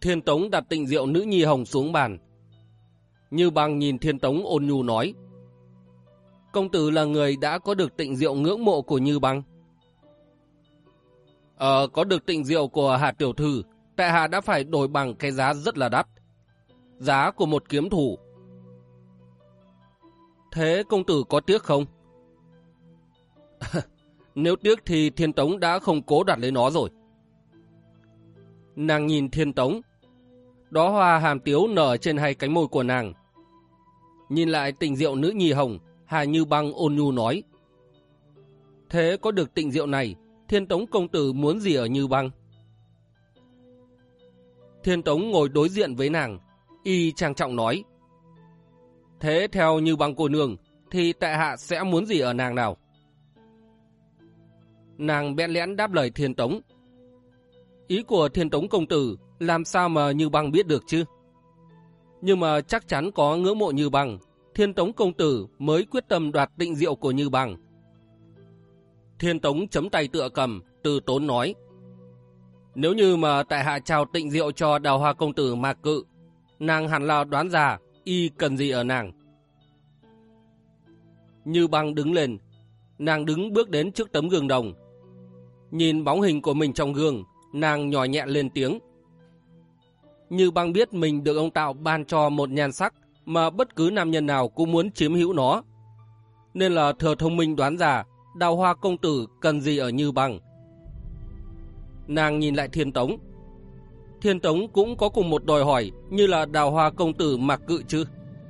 Thiên Tống đặt tịnh rượu nữ nhi hồng xuống bàn. Như Băng nhìn Thiên Tống ôn nhu nói: công tử là người đã có được tịnh rượu ngưỡng mộ của Như Băng. Có được tịnh rượu của Hạ tiểu thư, tại hạ đã phải đổi bằng cái giá rất là đắt. Giá của một kiếm thủ. Thế công tử có tiếc không? Nếu tiếc thì Thiên Tống đã không cố đoạt lấy nó rồi. Nàng nhìn Thiên Tống. Đóa hoa hàm tiếu nở trên hai cánh môi của nàng. Nhìn lại tịnh rượu nữ nhi hồng, Hà Như Băng ôn nhu nói: thế có được tịnh rượu này, Thiên Tống công tử muốn gì ở Như Băng? Thiên Tống ngồi đối diện với nàng, y trang trọng nói: thế theo Như Băng cô nương, thì tại hạ sẽ muốn gì ở nàng nào? Nàng bẽn lẽn đáp lời Thiên Tống: ý của Thiên Tống công tử làm sao mà Như Băng biết được chứ? Nhưng mà chắc chắn có ngưỡng mộ Như Băng, Thiên Tống công tử mới quyết tâm đoạt tịnh rượu của Như Băng. Thiên Tống chấm tay tựa cầm, từ tốn nói: nếu như mà tại hạ trao tịnh rượu cho Đào Hoa công tử Mạc Cự, nàng hẳn là đoán ra y cần gì ở nàng. Như Băng đứng lên, nàng đứng bước đến trước tấm gương đồng. Nhìn bóng hình của mình trong gương, nàng nhỏ nhẹ lên tiếng. Như Băng biết mình được ông Tạo ban cho một nhan sắc mà bất cứ nam nhân nào cũng muốn chiếm hữu nó, nên là thừa thông minh đoán ra Đào Hoa công tử cần gì ở Như Băng. Nàng nhìn lại Thiên Tống. Thiên Tống cũng có cùng một đòi hỏi như là Đào Hoa công tử Mạc Cự chứ?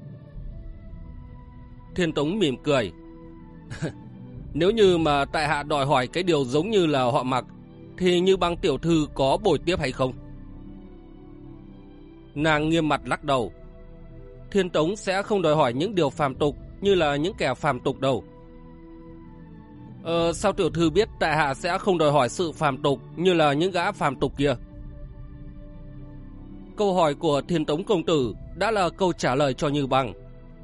Thiên Tống mỉm cười. Nếu như mà tại hạ đòi hỏi cái điều giống như là họ Mạc, thì Như Băng tiểu thư có bồi tiếp hay không? Nàng nghiêm mặt lắc đầu. Thiên Tống sẽ không đòi hỏi những điều phàm tục như là những kẻ phàm tục đâu. Sao tiểu thư biết tại hạ sẽ không đòi hỏi sự phàm tục như là những gã phàm tục kia? Câu hỏi của Thiên Tống công tử đã là câu trả lời cho Như Băng.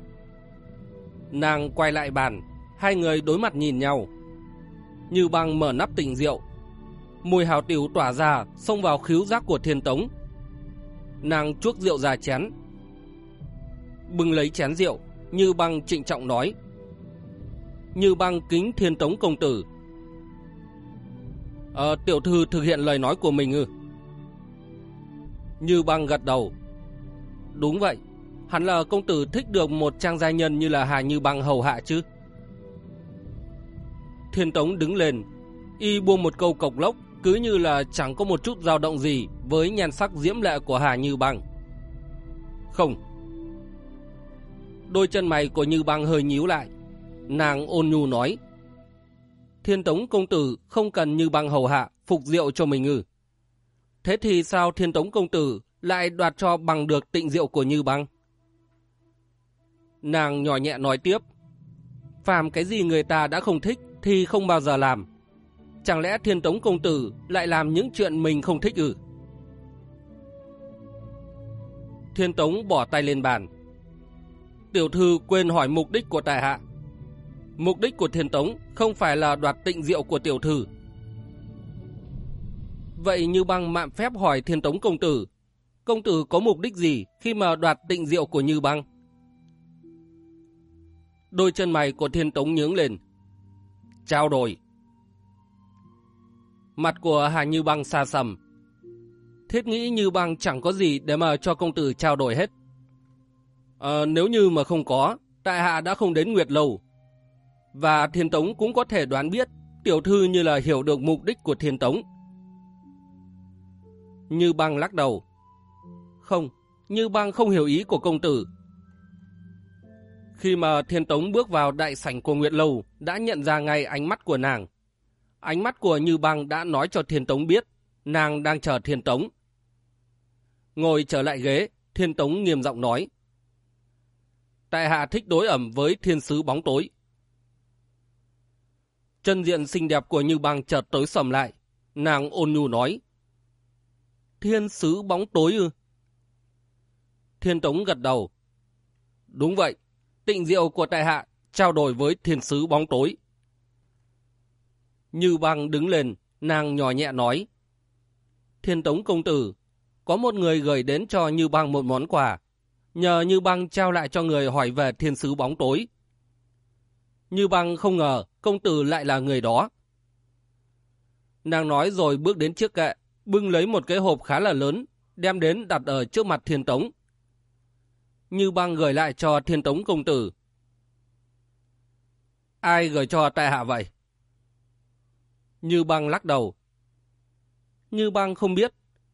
Nàng quay lại bàn, hai người đối mặt nhìn nhau. Như Băng mở nắp tịnh rượu, mùi hào tiểu tỏa ra xông vào khứu giác của Thiên Tống. Nàng chuốc rượu ra chén, bưng lấy chén rượu, Như Băng trịnh trọng nói: Như Băng kính Thiên Tống công tử. Tiểu thư thực hiện lời nói của mình ư? Như Băng gật đầu. Đúng vậy, hẳn là công tử thích được một trang gia nhân như là Hà Như Băng hầu hạ chứ? Thiên Tống đứng lên, y buông một câu cộc lốc, cứ như là chẳng có một chút dao động gì với nhan sắc diễm lệ của Hà Như Băng. Không. Đôi chân mày của Như Băng hơi nhíu lại. Nàng ôn nhu nói: Thiên Tống công tử không cần Như Băng hầu hạ phục rượu cho mình ư? Thế thì sao Thiên Tống công tử lại đoạt cho bằng được tịnh rượu của Như Băng? Nàng nhỏ nhẹ nói tiếp: phàm cái gì người ta đã không thích thì không bao giờ làm. Chẳng lẽ Thiên Tống công tử lại làm những chuyện mình không thích ư? Thiên Tống bỏ tay lên bàn. Tiểu thư quên hỏi mục đích của tại hạ. Mục đích của Thiên Tống không phải là đoạt tịnh rượu của tiểu thư. Vậy Như Băng mạn phép hỏi Thiên Tống công tử có mục đích gì khi mà đoạt tịnh rượu của Như Băng? Đôi chân mày của Thiên Tống nhướng lên. Trao đổi. Mặt của Hà Như Băng xa sầm. Thiết nghĩ Như Băng chẳng có gì để mà cho công tử trao đổi hết. Nếu như mà không có, tại hạ đã không đến Nguyệt Lâu. Và Thiên Tống cũng có thể đoán biết tiểu thư như là hiểu được mục đích của Thiên Tống. Như Băng lắc đầu. Không, Như Băng không hiểu ý của công tử. Khi mà Thiên Tống bước vào đại sảnh của Nguyệt Lâu, đã nhận ra ngay ánh mắt của nàng. Ánh mắt của Như Băng đã nói cho Thiên Tống biết nàng đang chờ Thiên Tống. Ngồi trở lại ghế, Thiên Tống nghiêm giọng nói: tại hạ thích đối ẩm với thiên sứ bóng tối. Chân diện xinh đẹp của Như Băng chợt tối sầm lại. Nàng ôn nhu nói: thiên sứ bóng tối ư? Thiên Tống gật đầu. Đúng vậy, tịnh rượu của tại hạ trao đổi với thiên sứ bóng tối. Như Băng đứng lên, nàng nhỏ nhẹ nói: Thiên Tống công tử, có một người gửi đến cho Như Băng một món quà, nhờ Như Băng trao lại cho người hỏi về thiên sứ bóng tối. Như Băng không ngờ công tử lại là người đó. Nàng nói rồi bước đến chiếc kệ, bưng lấy một cái hộp khá là lớn, đem đến đặt ở trước mặt Thiên Tống. Như Băng gửi lại cho Thiên Tống công tử. Ai gửi cho tại hạ vậy? Như Băng lắc đầu. Như Băng không biết.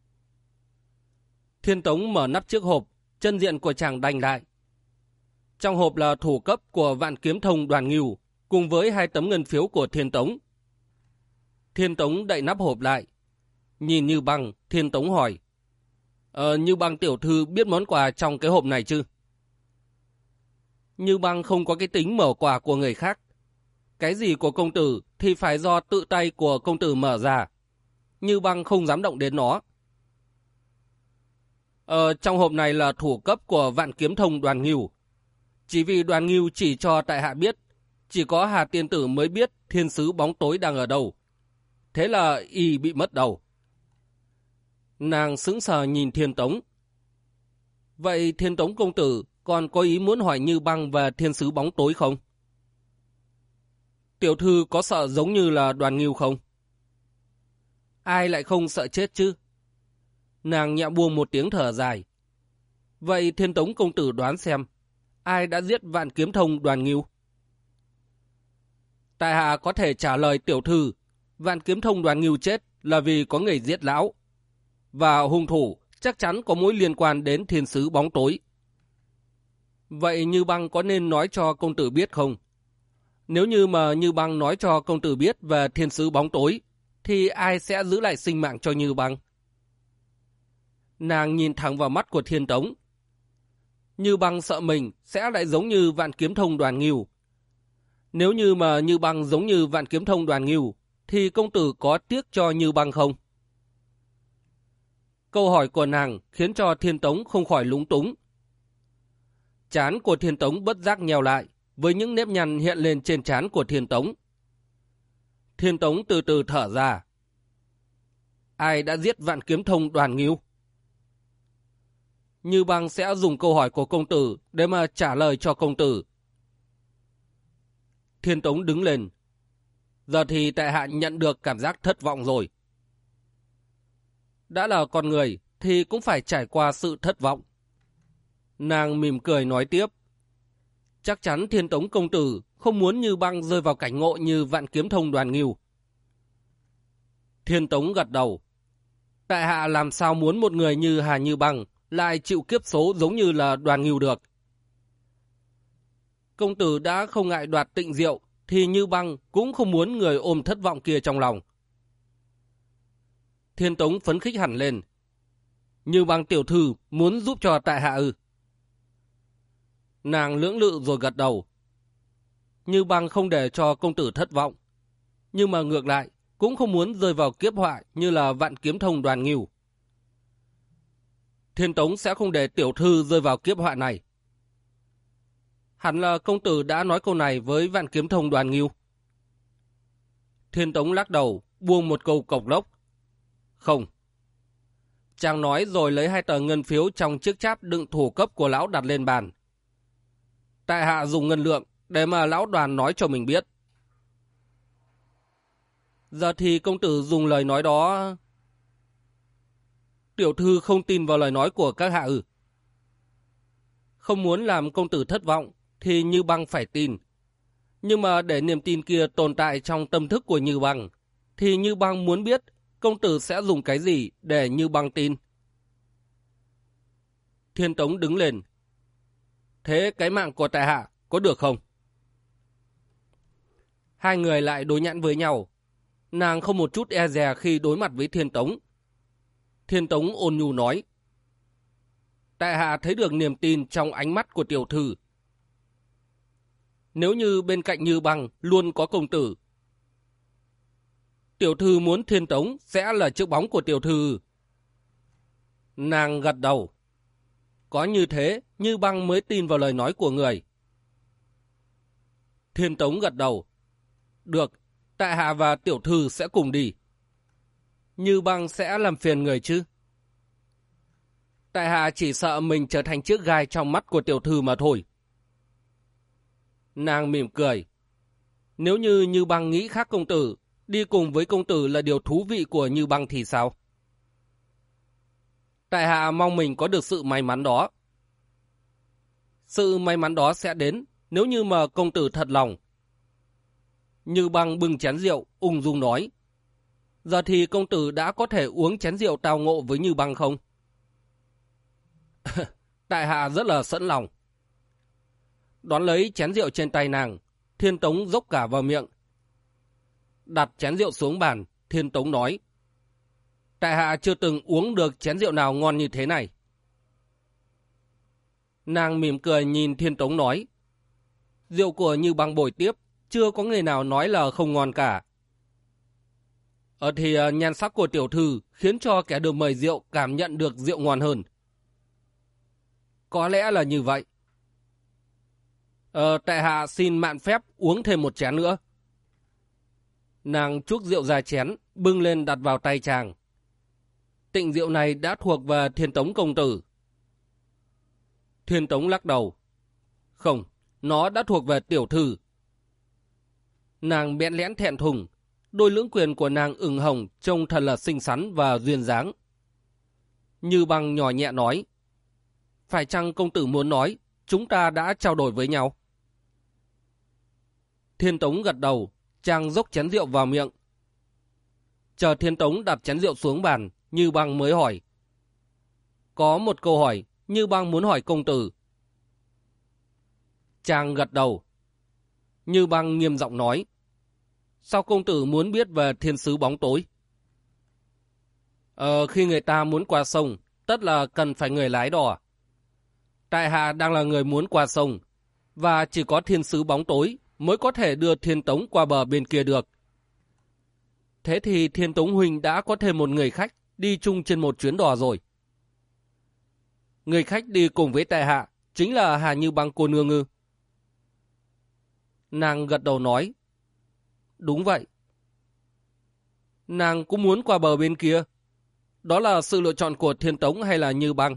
Thiên Tống mở nắp chiếc hộp, chân diện của chàng đành lại. Trong hộp là thủ cấp của Vạn Kiếm Thông Đoàn Ngưu, cùng với 2 tấm ngân phiếu của Thiên Tống. Thiên Tống đậy nắp hộp lại. Nhìn Như Băng, Thiên Tống hỏi. Như Băng tiểu thư biết món quà trong cái hộp này chứ? Như Băng không có cái tính mở quà của người khác. Cái gì của công tử thì phải do tự tay của công tử mở ra. Như Băng không dám động đến nó. Trong hộp này là thủ cấp của Vạn Kiếm Thông Đoàn Ngưu. Chỉ vì Đoàn Ngưu chỉ cho tại hạ biết, chỉ có Hà Tiên Tử mới biết thiên sứ bóng tối đang ở đâu. Thế là y bị mất đầu. Nàng sững sờ nhìn Thiên Tống. Vậy Thiên Tống công tử còn có ý muốn hỏi Như Băng về thiên sứ bóng tối không? Tiểu thư có sợ giống như là Đoàn Ngưu không? Ai lại không sợ chết chứ? Nàng nhẹ buông một tiếng thở dài. Vậy Thiên Tống công tử đoán xem, ai đã giết Vạn Kiếm Thông Đoàn Ngưu? Tại hạ có thể trả lời tiểu thư, Vạn Kiếm Thông Đoàn Ngưu chết là vì có người giết lão. Và hung thủ chắc chắn có mối liên quan đến thiên sứ bóng tối. Vậy Như Băng có nên nói cho công tử biết không? Nếu như mà Như Băng nói cho công tử biết về thiên sứ bóng tối, thì ai sẽ giữ lại sinh mạng cho Như Băng? Nàng nhìn thẳng vào mắt của Thiên Tống. Như Băng sợ mình sẽ lại giống như Vạn Kiếm Thông Đoàn Ngưu. Nếu như mà Như Băng giống như Vạn Kiếm Thông Đoàn Ngưu, thì công tử có tiếc cho Như Băng không? Câu hỏi của nàng khiến cho Thiên Tống không khỏi lúng túng. Trán của Thiên Tống bất giác nhèo lại, với những nếp nhăn hiện lên trên trán của Thiên Tống. Thiên Tống từ từ thở ra. Ai đã giết Vạn Kiếm Thông Đoàn Ngưu? Như Băng sẽ dùng câu hỏi của công tử để mà trả lời cho công tử. Thiên Tống đứng lên. Giờ thì tại hạ nhận được cảm giác thất vọng rồi. Đã là con người thì cũng phải trải qua sự thất vọng. Nàng mỉm cười nói tiếp. Chắc chắn Thiên Tống công tử không muốn Như Băng rơi vào cảnh ngộ như Vạn Kiếm Thông Đoàn Ngưu. Thiên Tống gật đầu. Tại hạ làm sao muốn một người như Hà Như Băng lại chịu kiếp số giống như là Đoàn Ngưu được. Công tử đã không ngại đoạt Tịnh Diệu, thì Như Băng cũng không muốn người ôm thất vọng kia trong lòng. Thiên Tống phấn khích hẳn lên. Như Băng tiểu thư muốn giúp cho tại hạ ư? Nàng lưỡng lự rồi gật đầu. Như Băng không để cho công tử thất vọng, nhưng mà ngược lại cũng không muốn rơi vào kiếp họa như là Vạn Kiếm Thông Đoàn Ngưu. Thiên Tống sẽ không để tiểu thư rơi vào kiếp họa này. Hẳn là công tử đã nói câu này với Vạn Kiếm Thông Đoàn Ngưu. Thiên Tống lắc đầu, buông một câu cộc lốc. Không. Chàng nói rồi lấy 2 tờ ngân phiếu trong chiếc cháp đựng thủ cấp của lão đặt lên bàn. Tại hạ dùng ngân lượng để mà lão Đoàn nói cho mình biết. Giờ thì công tử dùng lời nói đó. Tiểu thư không tin vào lời nói của các hạ ư? Không muốn làm công tử thất vọng thì Như Băng phải tin. Nhưng mà để niềm tin kia tồn tại trong tâm thức của Như Băng, thì Như Băng muốn biết công tử sẽ dùng cái gì để Như Băng tin. Thiên Tống đứng lên. Thế cái mạng của tại hạ có được không? Hai người lại đối nhãn với nhau. Nàng không một chút e dè khi đối mặt với Thiên Tống. Thiên Tống ôn nhu nói. Tại hạ thấy được niềm tin trong ánh mắt của tiểu thư. Nếu như bên cạnh Như Băng luôn có công tử, tiểu thư muốn Thiên Tống sẽ là chiếc bóng của tiểu thư. Nàng gật đầu. Có như thế, Như Băng mới tin vào lời nói của người. Thiên Tống gật đầu. Được, tại hạ và tiểu thư sẽ cùng đi. Như Băng sẽ làm phiền người chứ? Tại hạ chỉ sợ mình trở thành chiếc gai trong mắt của tiểu thư mà thôi. Nàng mỉm cười. Nếu Như Băng nghĩ khác công tử, đi cùng với công tử là điều thú vị của Như Băng thì sao? Tại hạ mong mình có được sự may mắn đó. Sự may mắn đó sẽ đến nếu như mà công tử thật lòng. Như Băng bưng chén rượu, ung dung nói. Giờ thì công tử đã có thể uống chén rượu tao ngộ với Như Băng không? Tại hạ rất là sẵn lòng. Đón lấy chén rượu trên tay nàng, Thiên Tống dốc cả vào miệng. Đặt chén rượu xuống bàn, Thiên Tống nói. Tại hạ chưa từng uống được chén rượu nào ngon như thế này. Nàng mỉm cười nhìn Thiên Tống nói. Rượu của Như Băng bồi tiếp, chưa có người nào nói là không ngon cả. Thì nhan sắc của tiểu thư khiến cho kẻ được mời rượu cảm nhận được rượu ngon hơn. Có lẽ là như vậy. Tại hạ xin mạn phép uống thêm một chén nữa. Nàng chuốc rượu ra chén, bưng lên đặt vào tay chàng. Tịnh rượu này đã thuộc về Thiên Tống công tử. Thiên Tống lắc đầu. Không, nó đã thuộc về tiểu thư. Nàng bẽn lẽn thẹn thùng, đôi lưỡng quyền của nàng ửng hồng trông thật là xinh xắn và duyên dáng. Như Băng nhỏ nhẹ nói. Phải chăng công tử muốn nói chúng ta đã trao đổi với nhau? Thiên Tống gật đầu, chàng dốc chén rượu vào miệng. Chờ Thiên Tống đặt chén rượu xuống bàn, Như Băng mới hỏi. Có một câu hỏi Như Băng muốn hỏi công tử. Chàng gật đầu. Như Băng nghiêm giọng nói. Sao công tử muốn biết về thiên sứ bóng tối? Khi người ta muốn qua sông, tất là cần phải người lái đò. Tại hạ đang là người muốn qua sông, và chỉ có thiên sứ bóng tối mới có thể đưa Thiên Tống qua bờ bên kia được. Thế thì Thiên Tống huynh đã có thêm một người khách đi chung trên một chuyến đò rồi. Người khách đi cùng với tại hạ chính là Hà Như Băng cô nương ư? Nàng gật đầu nói. Đúng vậy. Nàng cũng muốn qua bờ bên kia. Đó là sự lựa chọn của Thiên Tống hay là Như Băng?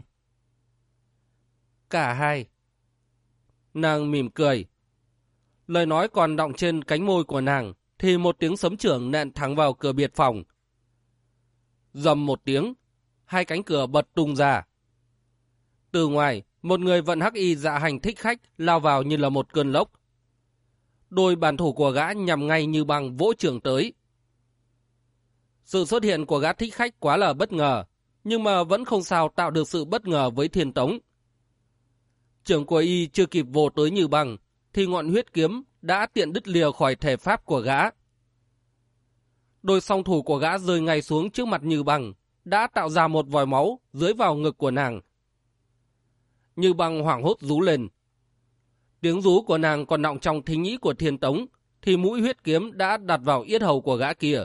Cả hai. Nàng mỉm cười. Lời nói còn đọng trên cánh môi của nàng thì một tiếng sấm chưởng nện thẳng vào cửa biệt phòng. Rầm một tiếng, hai cánh cửa bật tung ra. Từ ngoài, một người vận hắc y dạ hành thích khách lao vào như là một cơn lốc. Đôi bàn thủ của gã nhằm ngay Như Băng vỗ chưởng tới. Sự xuất hiện của gã thích khách quá là bất ngờ, nhưng mà vẫn không sao tạo được sự bất ngờ với Thiên Tống. Chưởng của y chưa kịp vồ tới Như Băng, thì ngọn huyết kiếm đã tiện đứt lìa khỏi thể pháp của gã. Đôi song thủ của gã rơi ngay xuống trước mặt Như Băng, đã tạo ra một vòi máu dưới vào ngực của nàng. Như Băng hoảng hốt rú lên. Tiếng rú của nàng còn đọng trong thính nhĩ của Thiên Tống, thì mũi huyết kiếm đã đặt vào yết hầu của gã kia.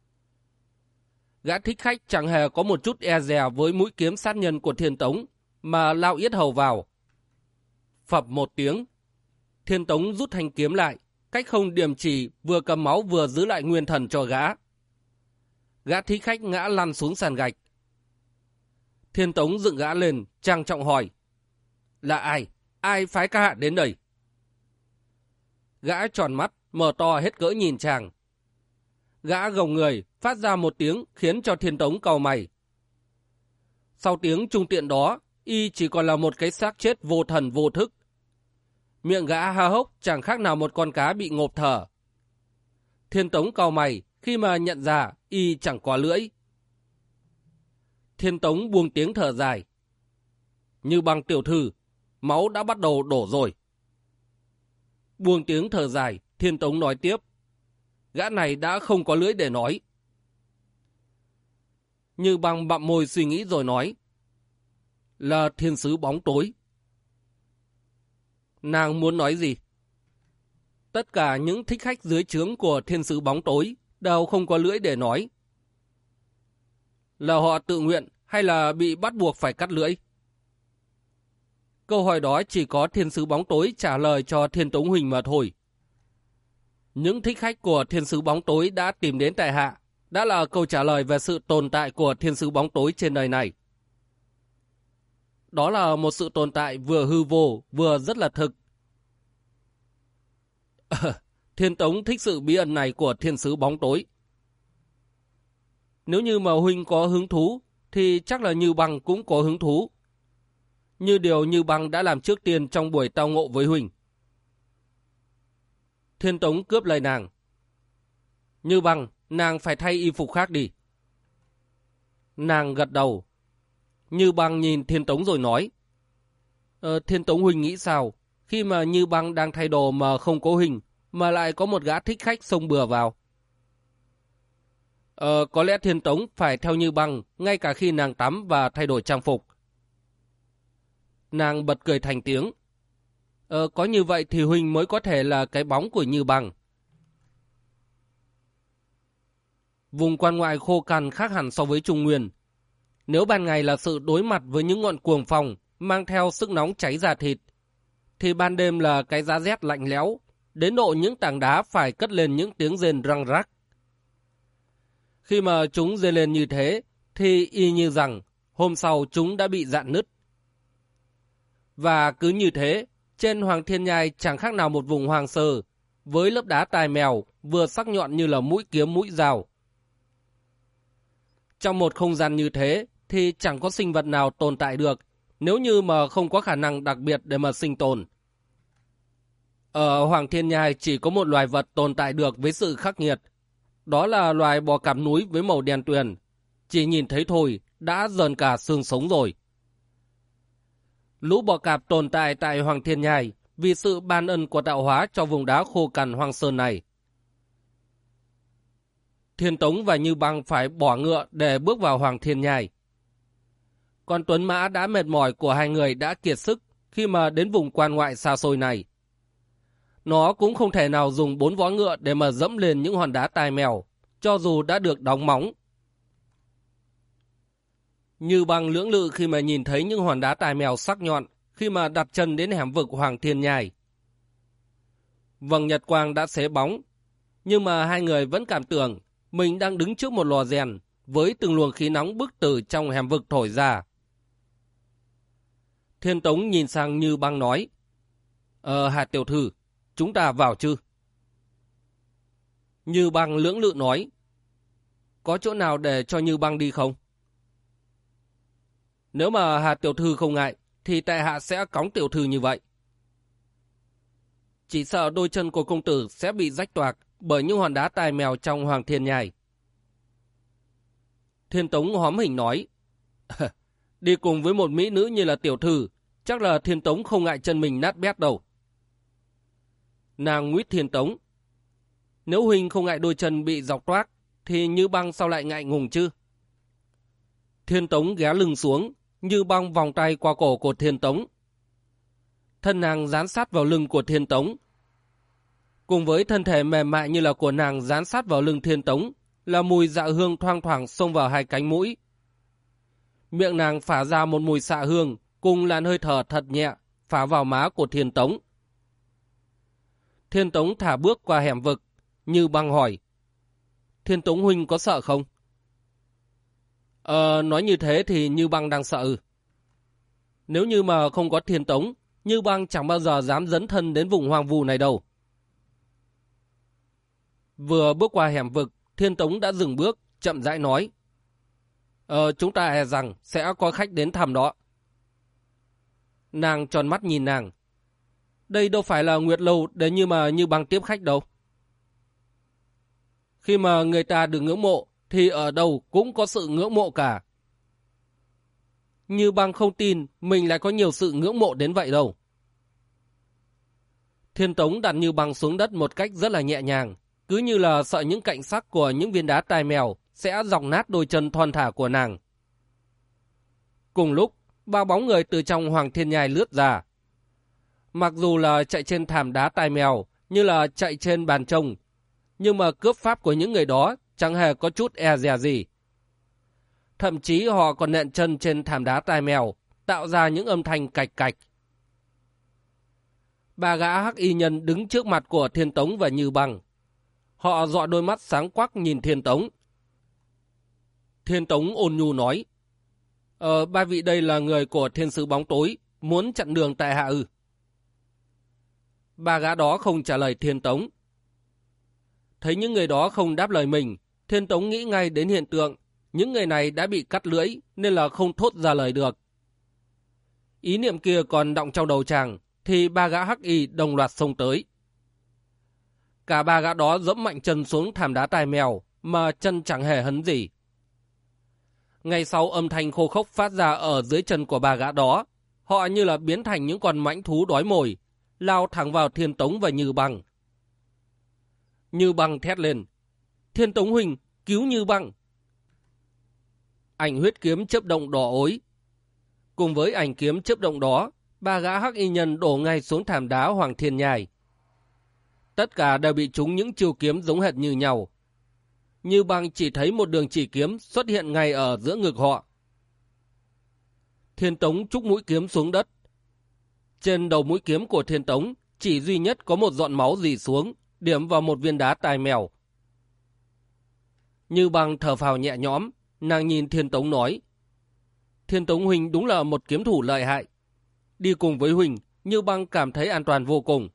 Gã thích khách chẳng hề có một chút e dè với mũi kiếm sát nhân của Thiên Tống, mà lao yết hầu vào. Phập một tiếng, Thiên Tống rút thanh kiếm lại, cách không điểm chỉ, vừa cầm máu vừa giữ lại nguyên thần cho gã. Gã thích khách ngã lăn xuống sàn gạch. Thiên Tống dựng gã lên, trang trọng hỏi. Là ai? Ai phái các hạ đến đây? Gã tròn mắt, mở to hết cỡ nhìn chàng. Gã gồng người, phát ra một tiếng khiến cho Thiên Tống cau mày. Sau tiếng trung tiện đó, y chỉ còn là một cái xác chết vô thần vô thức. Miệng gã há hốc chẳng khác nào một con cá bị ngộp thở. Thiên Tống cau mày khi mà nhận ra y chẳng có lưỡi. Thiên Tống buông tiếng thở dài. Như Băng tiểu thư, máu đã bắt đầu đổ rồi. Buông tiếng thở dài, Thiên Tống nói tiếp. Gã này đã không có lưỡi để nói. Như Băng bặm môi suy nghĩ rồi nói. Là thiên sứ bóng tối. Nàng muốn nói gì? Tất cả những thích khách dưới trướng của thiên sứ bóng tối đều không có lưỡi để nói. Là họ tự nguyện hay là bị bắt buộc phải cắt lưỡi? Câu hỏi đó chỉ có thiên sứ bóng tối trả lời cho Thiên Tống huynh mà thôi. Những thích khách của thiên sứ bóng tối đã tìm đến tại hạ, đã là câu trả lời về sự tồn tại của thiên sứ bóng tối trên đời này. Đó là một sự tồn tại vừa hư vô, vừa rất là thực. Thiên Tống thích sự bí ẩn này của thiên sứ bóng tối. Nếu như mà huynh có hứng thú, thì chắc là Như Băng cũng có hứng thú. Như điều Như Băng đã làm trước tiên trong buổi tao ngộ với huynh. Thiên Tống cướp lời nàng. Như Băng, nàng phải thay y phục khác đi. Nàng gật đầu. Như Băng nhìn Thiên Tống rồi nói. Thiên Tống huynh nghĩ sao? Khi mà Như Băng đang thay đồ mà không có huynh, mà lại có một gã thích khách xông bừa vào. Có lẽ Thiên Tống phải theo Như Băng ngay cả khi nàng tắm và thay đổi trang phục. Nàng bật cười thành tiếng. Có như vậy thì huynh mới có thể là cái bóng của Như Băng. Vùng quan ngoại khô cằn khác hẳn so với Trung Nguyên. Nếu ban ngày là sự đối mặt với những ngọn cuồng phong mang theo sức nóng cháy da thịt, thì ban đêm là cái giá rét lạnh lẽo, đến độ những tảng đá phải cất lên những tiếng rên răng rắc. Khi mà chúng rên lên như thế, thì y như rằng hôm sau chúng đã bị rạn nứt. Và cứ như thế, trên Hoàng Thiên Nhai chẳng khác nào một vùng hoang sơ, với lớp đá tài mèo vừa sắc nhọn như là mũi kiếm mũi dao. Trong một không gian như thế, thì chẳng có sinh vật nào tồn tại được, nếu như mà không có khả năng đặc biệt để mà sinh tồn. Ở Hoàng Thiên Nhai chỉ có một loài vật tồn tại được với sự khắc nghiệt. Đó là loài bò cạp núi với màu đen tuyền. Chỉ nhìn thấy thôi, đã rờn cả xương sống rồi. Lũ bò cạp tồn tại tại Hoàng Thiên Nhai vì sự ban ân của tạo hóa cho vùng đá khô cằn hoang sơn này. Thiên Tống và Như Băng phải bỏ ngựa để bước vào Hoàng Thiên Nhai. Con tuấn mã đã mệt mỏi của hai người đã kiệt sức khi mà đến vùng quan ngoại xa xôi này. Nó cũng không thể nào dùng 4 vó ngựa để mà dẫm lên những hòn đá tai mèo, cho dù đã được đóng móng. Như Băng lưỡng lự khi mà nhìn thấy những hòn đá tai mèo sắc nhọn khi mà đặt chân đến hẻm vực Hoàng Thiên Nhai. Vầng nhật quang đã xế bóng, nhưng mà hai người vẫn cảm tưởng mình đang đứng trước một lò rèn với từng luồng khí nóng bức từ trong hẻm vực thổi ra. Thiên Tống nhìn sang Như Băng nói, Hà tiểu thư, chúng ta vào chứ? Như Băng lưỡng lự nói, có chỗ nào để cho Như Băng đi không? Nếu mà Hà tiểu thư không ngại, thì tại hạ sẽ cõng tiểu thư như vậy. Chỉ sợ đôi chân của công tử sẽ bị rách toạc bởi những hòn đá tai mèo trong Hoàng Thiên Nhai. Thiên Tống hóm hình nói, đi cùng với một mỹ nữ như là tiểu thư, chắc là Thiên Tống không ngại chân mình nát bét đâu. Nàng nguyết Thiên Tống, nếu huynh không ngại đôi chân bị dọc toác, thì Như Băng sao lại ngại ngùng chứ? Thiên Tống ghé lưng xuống, Như Băng vòng tay qua cổ của Thiên Tống. Thân nàng dán sát vào lưng của Thiên Tống. Cùng với thân thể mềm mại như là của nàng dán sát vào lưng Thiên Tống, là mùi dạ hương thoang thoảng xông vào hai cánh mũi. Miệng nàng phả ra một mùi xạ hương, cùng làn hơi thở thật nhẹ, phả vào má của Thiên Tống. Thiên Tống thả bước qua hẻm vực, Như Băng hỏi, Thiên Tống huynh có sợ không? Nói như thế thì Như Băng đang sợ. Nếu như mà không có Thiên Tống, Như Băng chẳng bao giờ dám dấn thân đến vùng hoang vu này đâu. Vừa bước qua hẻm vực, Thiên Tống đã dừng bước, chậm rãi nói, chúng ta e rằng sẽ có khách đến thăm đó. Nàng tròn mắt nhìn nàng. Đây đâu phải là Nguyệt Lâu để như mà Như Băng tiếp khách đâu. Khi mà người ta được ngưỡng mộ, thì ở đâu cũng có sự ngưỡng mộ cả. Như Băng không tin mình lại có nhiều sự ngưỡng mộ đến vậy đâu. Thiên Tống đặt Như Băng xuống đất một cách rất là nhẹ nhàng, cứ như là sợ những cạnh sắc của những viên đá tai mèo sẽ dọc nát đôi chân thon thả của nàng. Cùng lúc, ba bóng người từ trong Hoàng Thiên Nhai lướt ra. Mặc dù là chạy trên thảm đá tai mèo, như là chạy trên bàn trông, nhưng mà cướp pháp của những người đó chẳng hề có chút e dè gì. Thậm chí họ còn nện chân trên thảm đá tai mèo, tạo ra những âm thanh cạch cạch. Ba gã hắc y nhân đứng trước mặt của Thiên Tống và Như Băng. Họ dọi đôi mắt sáng quắc nhìn Thiên Tống. Thiên Tống ôn nhu nói, Ba vị đây là người của thiên sứ bóng tối, muốn chặn đường tại hạ ư? Ba gã đó không trả lời Thiên Tống. Thấy những người đó không đáp lời mình, Thiên Tống nghĩ ngay đến hiện tượng những người này đã bị cắt lưỡi nên là không thốt ra lời được. Ý niệm kia còn đọng trong đầu chàng thì ba gã hắc y đồng loạt xông tới. Cả ba gã đó dẫm mạnh chân xuống thảm đá tai mèo mà chân chẳng hề hấn gì. Ngay sau âm thanh khô khốc phát ra ở dưới chân của ba gã đó, họ như là biến thành những con mãnh thú đói mồi, lao thẳng vào Thiên Tống và Như Băng. Như Băng thét lên: Thiên Tống huynh, cứu Như Băng! Ảnh huyết kiếm chớp động đỏ ối. Cùng với ảnh kiếm chớp động đó, ba gã hắc y nhân đổ ngay xuống thảm đá Hoàng Thiên Nhai. Tất cả đều bị trúng những chiêu kiếm giống hệt như nhau. Như Băng chỉ thấy một đường chỉ kiếm xuất hiện ngay ở giữa ngực họ. Thiên Tống trúc mũi kiếm xuống đất. Trên đầu mũi kiếm của Thiên Tống chỉ duy nhất có một giọt máu rỉ xuống, điểm vào một viên đá tai mèo. Như Băng thở phào nhẹ nhõm, nàng nhìn Thiên Tống nói: Thiên Tống huynh đúng là một kiếm thủ lợi hại. Đi cùng với huynh, Như Băng cảm thấy an toàn vô cùng.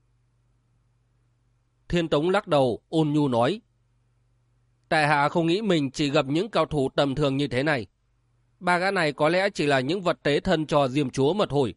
Thiên Tống lắc đầu, ôn nhu nói: Tại hạ không nghĩ mình chỉ gặp những cao thủ tầm thường như thế này. Ba gã này có lẽ chỉ là những vật tế thân cho Diêm Chúa mà thôi.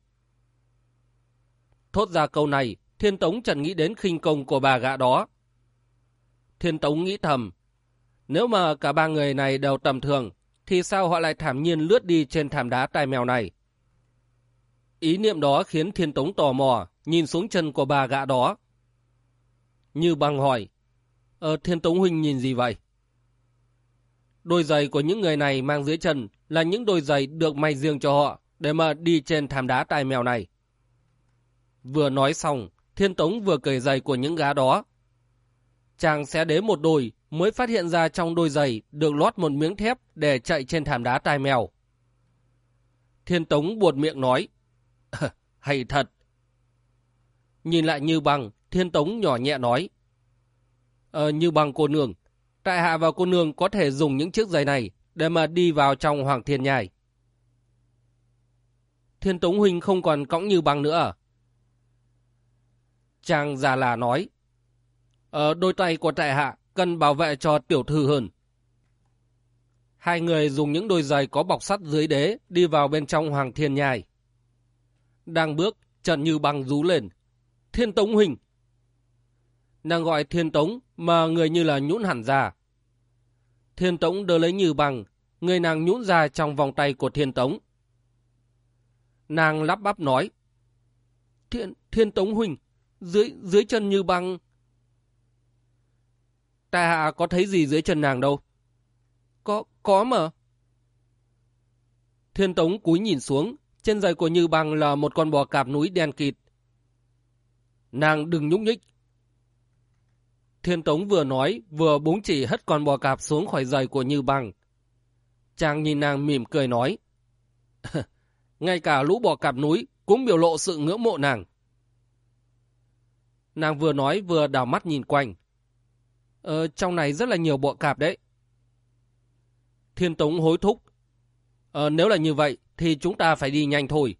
Thốt ra câu này, Thiên Tống chẳng nghĩ đến khinh công của ba gã đó. Thiên Tống nghĩ thầm: nếu mà cả ba người này đều tầm thường, thì sao họ lại thản nhiên lướt đi trên thảm đá tai mèo này? Ý niệm đó khiến Thiên Tống tò mò, nhìn xuống chân của ba gã đó. Như Băng hỏi: Thiên Tống huynh nhìn gì vậy? Đôi giày của những người này mang dưới chân là những đôi giày được may riêng cho họ để mà đi trên thảm đá tai mèo này. Vừa nói xong, Thiên Tống vừa cởi giày của những gã đó. Chàng xé đế một đôi mới phát hiện ra trong đôi giày được lót một miếng thép để chạy trên thảm đá tai mèo. Thiên Tống buột miệng nói: hay thật. Nhìn lại Như Băng, Thiên Tống nhỏ nhẹ nói: Như Băng cô nương, tại hạ và cô nương có thể dùng những chiếc giày này để mà đi vào trong Hoàng Thiên Nhai. Thiên Tống huynh không còn cõng Như Băng nữa à? Chàng già là nói: đôi tay của tại hạ cần bảo vệ cho tiểu thư hơn. Hai người dùng những đôi giày có bọc sắt dưới đế đi vào bên trong Hoàng Thiên Nhai. Đang bước, chợt Như Băng rú lên: Thiên Tống huynh! Nàng gọi Thiên Tống mà người như là nhũn hẳn ra. Thiên Tống đỡ lấy Như Băng, người nàng nhũn ra trong vòng tay của Thiên Tống. Nàng lắp bắp nói: Thiên Tống huynh, dưới chân Như Băng. Tại hạ có thấy gì dưới chân nàng đâu. Có mà. Thiên Tống cúi nhìn xuống, trên giày của Như Băng là một con bò cạp núi đen kịt. Nàng đừng nhúc nhích. Thiên Tống vừa nói vừa búng chỉ hất con bò cạp xuống khỏi giày của Như Băng. Chàng nhìn nàng mỉm cười nói: ngay cả lũ bò cạp núi cũng biểu lộ sự ngưỡng mộ nàng. Nàng vừa nói vừa đảo mắt nhìn quanh. Trong này rất là nhiều bọ cạp đấy. Thiên Tống hối thúc: nếu là như vậy thì chúng ta phải đi nhanh thôi.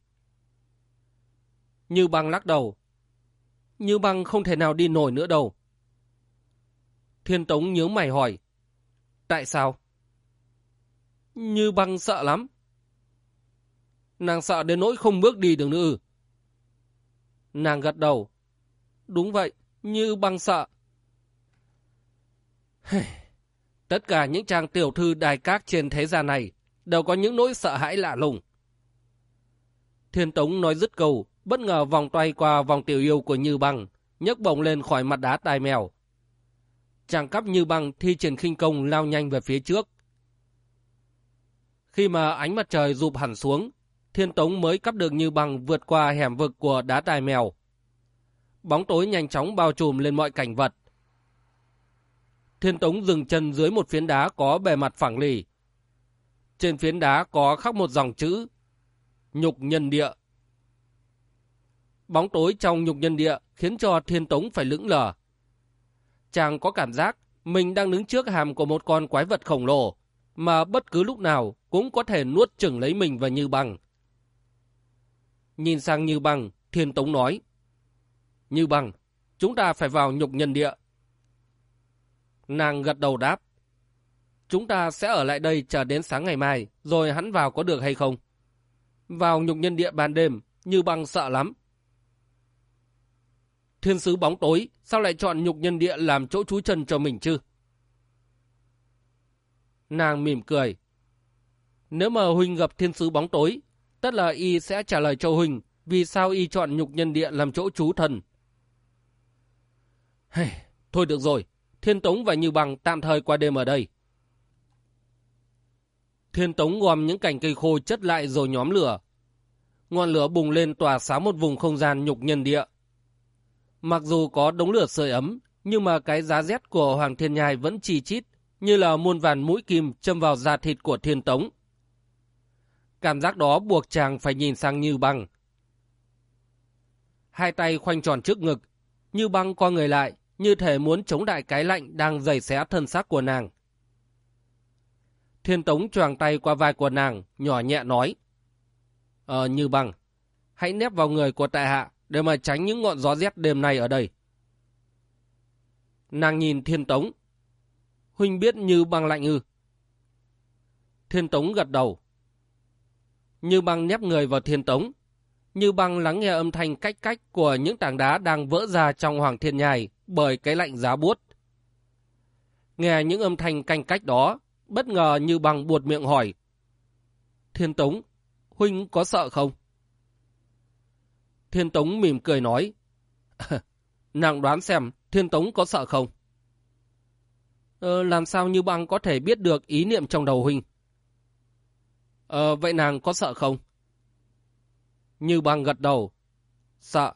Như Băng lắc đầu: Như Băng không thể nào đi nổi nữa đâu. Thiên Tống nhướng mày hỏi: tại sao? Như Băng sợ lắm. Nàng sợ đến nỗi không bước đi được nữa. Nàng gật đầu: đúng vậy, Như Băng sợ. Tất cả những chàng tiểu thư đài các trên thế gian này đều có những nỗi sợ hãi lạ lùng. Thiên Tống nói dứt câu, bất ngờ vòng tay qua vòng tiểu yêu của Như Băng, nhấc bổng lên khỏi mặt đá tai mèo. Chàng cắp Như Băng thi triển khinh công lao nhanh về phía trước. Khi mà ánh mặt trời rụp hẳn xuống, Thiên Tống mới cắp được Như Băng vượt qua hẻm vực của đá tai mèo. Bóng tối nhanh chóng bao trùm lên mọi cảnh vật. Thiên Tống dừng chân dưới một phiến đá có bề mặt phẳng lì. Trên phiến đá có khắc một dòng chữ: Nhục Nhân Địa. Bóng tối trong Nhục Nhân Địa khiến cho Thiên Tống phải lững lờ. Chàng có cảm giác mình đang đứng trước hàm của một con quái vật khổng lồ, mà bất cứ lúc nào cũng có thể nuốt chửng lấy mình và Như Băng. Nhìn sang Như Băng, Thiên Tống nói: Như Băng, chúng ta phải vào Nhục Nhân Địa. Nàng gật đầu đáp: Chúng ta sẽ ở lại đây chờ đến sáng ngày mai, rồi hắn vào có được hay không? Vào Nhục Nhân Địa ban đêm, Như Băng sợ lắm. Thiên sứ bóng tối, sao lại chọn Nhục Nhân Địa làm chỗ trú chân cho mình chứ? Nàng mỉm cười: Nếu mà huynh gặp thiên sứ bóng tối, tất là y sẽ trả lời cho huynh vì sao y chọn Nhục Nhân Địa làm chỗ trú thần. Thôi được rồi, Thiên Tống và Như Băng tạm thời qua đêm ở đây. Thiên Tống gom những cành cây khô chất lại rồi nhóm lửa. Ngọn lửa bùng lên tỏa sáng một vùng không gian Nhục Nhân Địa. Mặc dù có đống lửa sưởi ấm, nhưng mà cái giá rét của Hoàng Thiên Nhai vẫn chi chít, như là muôn vàn mũi kim châm vào da thịt của Thiên Tống. Cảm giác đó buộc chàng phải nhìn sang Như Băng. Hai tay khoanh tròn trước ngực, Như Băng co người lại, như thể muốn chống lại cái lạnh đang giày xé thân xác của nàng. Thiên Tống choàng tay qua vai của nàng, nhỏ nhẹ nói: Như Băng, hãy nép vào người của tại hạ để mà tránh những ngọn gió rét đêm nay ở đây. Nàng nhìn Thiên Tống: Huynh biết Như Băng lạnh ư? Thiên Tống gật đầu. Như Băng nép người vào Thiên Tống. Như Băng lắng nghe âm thanh cách cách của những tảng đá đang vỡ ra trong Hoàng Thiên Nhai bởi cái lạnh giá buốt. Nghe những âm thanh canh cách đó, bất ngờ Như Băng buột miệng hỏi: Thiên Tống, huynh có sợ không? Thiên Tống mỉm cười nói: Nàng đoán xem Thiên Tống có sợ không? Làm sao Như Băng có thể biết được ý niệm trong đầu huynh? Vậy nàng có sợ không? Như Băng gật đầu: Sợ.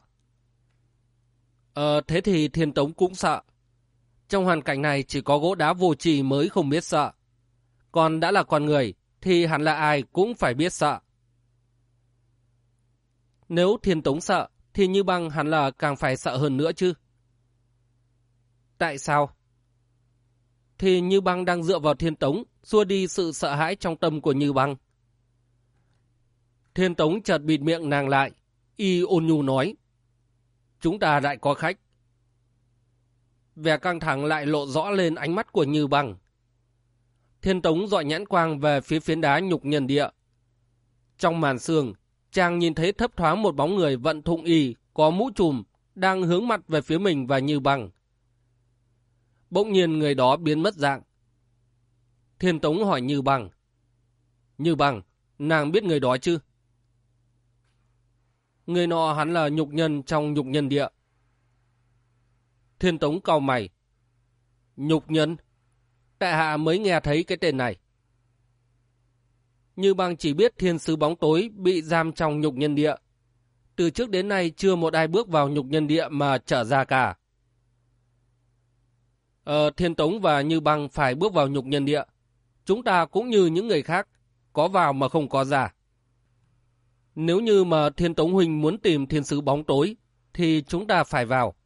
Thế thì Thiên Tống cũng sợ. Trong hoàn cảnh này chỉ có gỗ đá vô tri mới không biết sợ. Còn đã là con người thì hẳn là ai cũng phải biết sợ. Nếu Thiên Tống sợ thì Như Băng hẳn là càng phải sợ hơn nữa chứ. Tại sao? Thì Như Băng đang dựa vào Thiên Tống xua đi sự sợ hãi trong tâm của Như Băng. Thiên Tống chợt bịt miệng nàng lại, y ôn nhu nói: Chúng ta lại có khách. Vẻ căng thẳng lại lộ rõ lên ánh mắt của Như Băng. Thiên Tống dọi nhãn quang về phía phiến đá Nhục Nhân Địa. Trong màn sương, chàng nhìn thấy thấp thoáng một bóng người vận thụng y, có mũ trùm, đang hướng mặt về phía mình và Như Băng. Bỗng nhiên người đó biến mất dạng. Thiên Tống hỏi Như Băng: Như Băng, nàng biết người đó chứ? Người nọ hắn là nhục nhân trong Nhục Nhân Địa. Thiên Tống cau mày: Nhục nhân? Tại hạ mới nghe thấy cái tên này. Như Băng chỉ biết thiên sứ bóng tối bị giam trong Nhục Nhân Địa. Từ trước đến nay chưa một ai bước vào Nhục Nhân Địa mà trở ra cả. Thiên Tống và Như Băng phải bước vào Nhục Nhân Địa. Chúng ta cũng như những người khác, có vào mà không có ra. Nếu như mà Thiên Tống huynh muốn tìm thiên sứ bóng tối, thì chúng ta phải vào.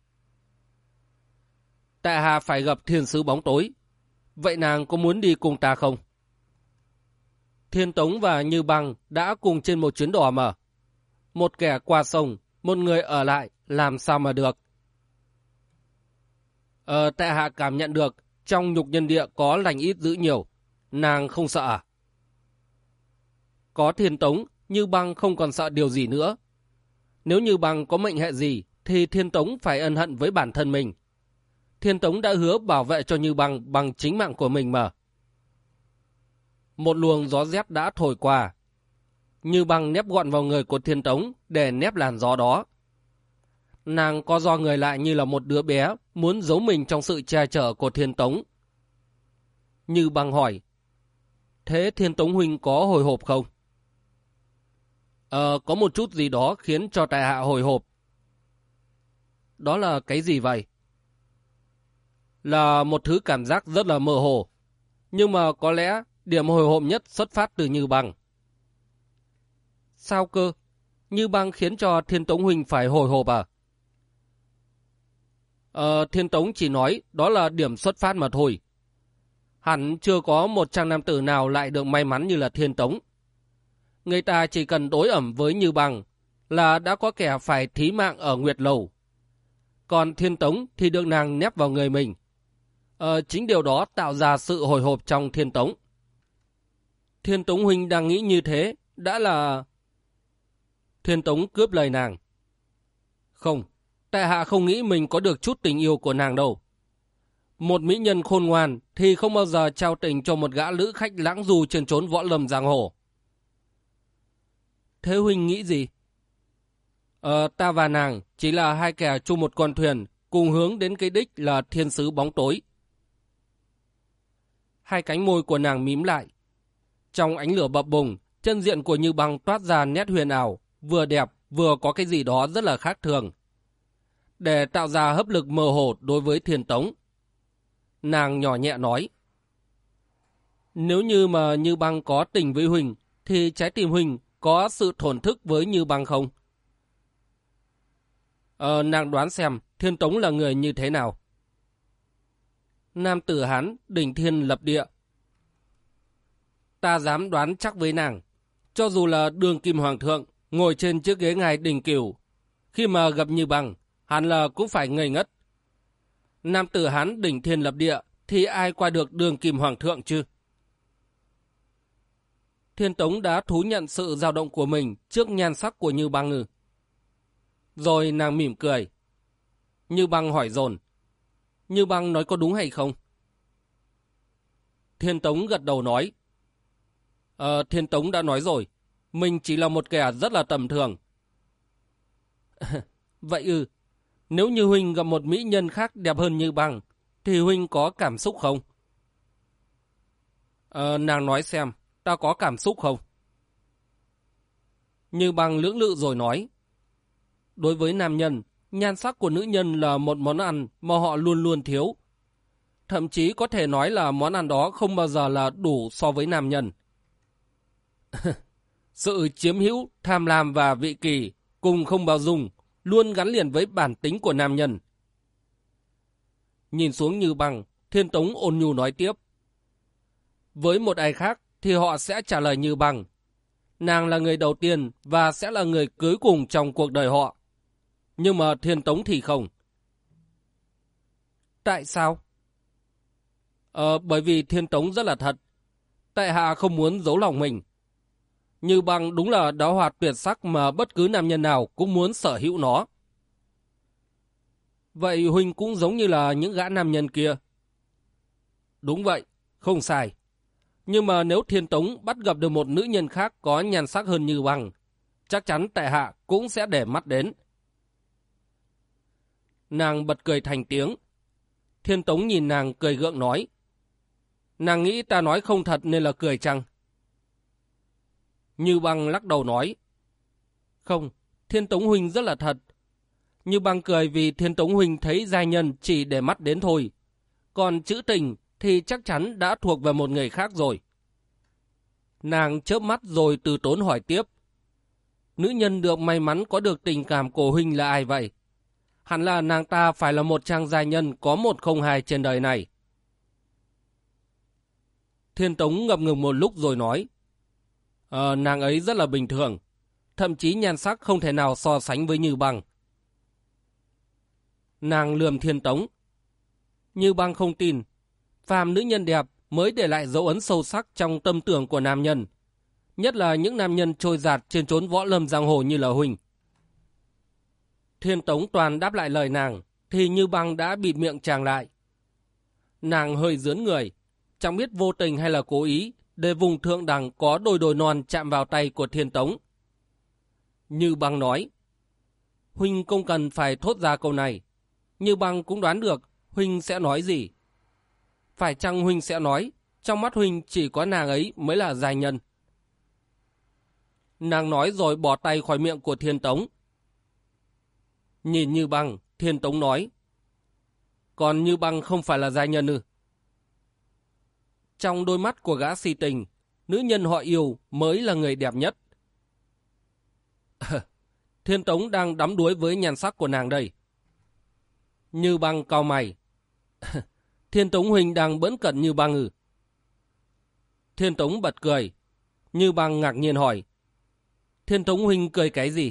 Tại hạ phải gặp thiên sứ bóng tối. Vậy nàng có muốn đi cùng ta không? Thiên Tống và Như Băng đã cùng trên một chuyến đò mà. Một kẻ qua sông, một người ở lại, làm sao mà được? Tại hạ cảm nhận được trong Nhục Nhân Địa có lành ít dữ nhiều. Nàng không sợ à? Có Thiên Tống, Như Băng không còn sợ điều gì nữa. Nếu Như Băng có mệnh hệ gì, thì Thiên Tống phải ân hận với bản thân mình. Thiên Tống đã hứa bảo vệ cho Như Băng bằng chính mạng của mình mà. Một luồng gió rét đã thổi qua. Như Băng nép gọn vào người của Thiên Tống để nép làn gió đó. Nàng co ro người lại như là một đứa bé muốn giấu mình trong sự che chở của Thiên Tống. Như Băng hỏi: Thế Thiên Tống huynh có hồi hộp không? Có một chút gì đó khiến cho tại hạ hồi hộp. Đó là cái gì vậy? Là một thứ cảm giác rất là mơ hồ. Nhưng mà có lẽ điểm hồi hộp nhất xuất phát từ Như Băng. Sao cơ? Như Băng khiến cho Thiên Tống huynh phải hồi hộp à? Thiên Tống chỉ nói đó là điểm xuất phát mà thôi. Hẳn chưa có một chàng nam tử nào lại được may mắn như là Thiên Tống. Người ta chỉ cần đối ẩm với Như Bằng là đã có kẻ phải thí mạng ở Nguyệt Lầu. Còn Thiên Tống thì được nàng nép vào người mình. Chính điều đó tạo ra sự hồi hộp trong Thiên Tống. Thiên Tống huynh đang nghĩ như thế, đã là... Thiên Tống cướp lời nàng. Không, tại hạ không nghĩ mình có được chút tình yêu của nàng đâu. Một mỹ nhân khôn ngoan thì không bao giờ trao tình cho một gã lữ khách lãng du trên chốn võ lâm giang hồ. Thế huynh nghĩ gì? Ta và nàng chỉ là hai kẻ chung một con thuyền, cùng hướng đến cái đích là thiên sứ bóng tối. Hai cánh môi của nàng mím lại. Trong ánh lửa bập bùng, chân diện của Như Băng toát ra nét huyền ảo, vừa đẹp vừa có cái gì đó rất là khác thường. Để tạo ra hấp lực mơ hồ đối với Thiên Tống, nàng nhỏ nhẹ nói: nếu như mà Như Băng có tình với huynh, thì trái tim huynh có sự thổn thức với Như Băng không? Nàng đoán xem Thiên Tống là người như thế nào? Nam tử Hán đỉnh thiên lập địa. Ta dám đoán chắc với nàng, cho dù là Đường Kim Hoàng thượng ngồi trên chiếc ghế ngài Đình Cửu, khi mà gặp Như Băng, hẳn là cũng phải ngây ngất. Nam tử Hán đỉnh thiên lập địa thì ai qua được Đường Kim Hoàng thượng chứ? Thiên Tống đã thú nhận sự dao động của mình trước nhan sắc của Như Băng ư? Rồi nàng mỉm cười. Như Băng hỏi dồn: Như Băng nói có đúng hay không? Thiên Tống gật đầu nói: Thiên Tống đã nói rồi, mình chỉ là một kẻ rất là tầm thường. Vậy ư? Nếu như huynh gặp một mỹ nhân khác đẹp hơn Như Băng, thì huynh có cảm xúc không? Nàng nói xem, ta có cảm xúc không? Như Băng lưỡng lự rồi nói: đối với nam nhân, nhan sắc của nữ nhân là một món ăn mà họ luôn luôn thiếu. Thậm chí có thể nói là món ăn đó không bao giờ là đủ so với nam nhân. Sự chiếm hữu, tham lam và vị kỷ cùng không bao dung luôn gắn liền với bản tính của nam nhân. Nhìn xuống Như Băng, Thiên Tống ôn nhu nói tiếp: với một ai khác thì họ sẽ trả lời Như Băng. Nàng là người đầu tiên và sẽ là người cuối cùng trong cuộc đời họ. Nhưng mà Thiên Tống thì không. Tại sao? Bởi vì Thiên Tống rất là thật. Tại hạ không muốn giấu lòng mình. Như Băng đúng là đóa hoa tuyệt sắc mà bất cứ nam nhân nào cũng muốn sở hữu nó. Vậy huynh cũng giống như là những gã nam nhân kia. Đúng vậy, không sai. Nhưng mà nếu Thiên Tống bắt gặp được một nữ nhân khác có nhan sắc hơn Như Băng, chắc chắn tại hạ cũng sẽ để mắt đến. Nàng bật cười thành tiếng. Thiên Tống nhìn nàng cười gượng nói: nàng nghĩ ta nói không thật nên là cười chăng? Như Băng lắc đầu nói: không, Thiên Tống huynh rất là thật. Như Băng cười vì Thiên Tống huynh thấy giai nhân chỉ để mắt đến thôi. Còn chữ tình thì chắc chắn đã thuộc về một người khác rồi. Nàng chớp mắt rồi từ tốn hỏi tiếp: nữ nhân được may mắn có được tình cảm của huynh là ai vậy? Hẳn là nàng ta phải là một trang giai nhân có 102 trên đời này. Thiên Tống ngập ngừng một lúc rồi nói: nàng ấy rất là bình thường. Thậm chí nhan sắc không thể nào so sánh với Như Băng. Nàng lườm Thiên Tống: Như Băng không tin. Phàm nữ nhân đẹp mới để lại dấu ấn sâu sắc trong tâm tưởng của nam nhân. Nhất là những nam nhân trôi dạt trên chốn võ lâm giang hồ như là huynh. Thiên Tống toàn đáp lại lời nàng, thì Như Băng đã bịt miệng chàng lại. Nàng hơi dướn người, chẳng biết vô tình hay là cố ý, để vùng thượng đẳng có đôi đồi non chạm vào tay của Thiên Tống. Như Băng nói: huynh không cần phải thốt ra câu này. Như Băng cũng đoán được huynh sẽ nói gì. Phải chăng huynh sẽ nói trong mắt huynh chỉ có nàng ấy mới là giai nhân? Nàng nói rồi bỏ tay khỏi miệng của Thiên Tống. Nhìn Như Băng, Thiên Tống nói: còn Như Băng không phải là giai nhân ư? Trong đôi mắt của gã si tình, nữ nhân họ yêu mới là người đẹp nhất. Thiên Tống đang đắm đuối với nhan sắc của nàng đây. Như Băng cau mày. Thiên Tống huynh đang bỡn cận Như Băng ư? Thiên Tống bật cười. Như Băng ngạc nhiên hỏi. Thiên Tống huynh cười cái gì?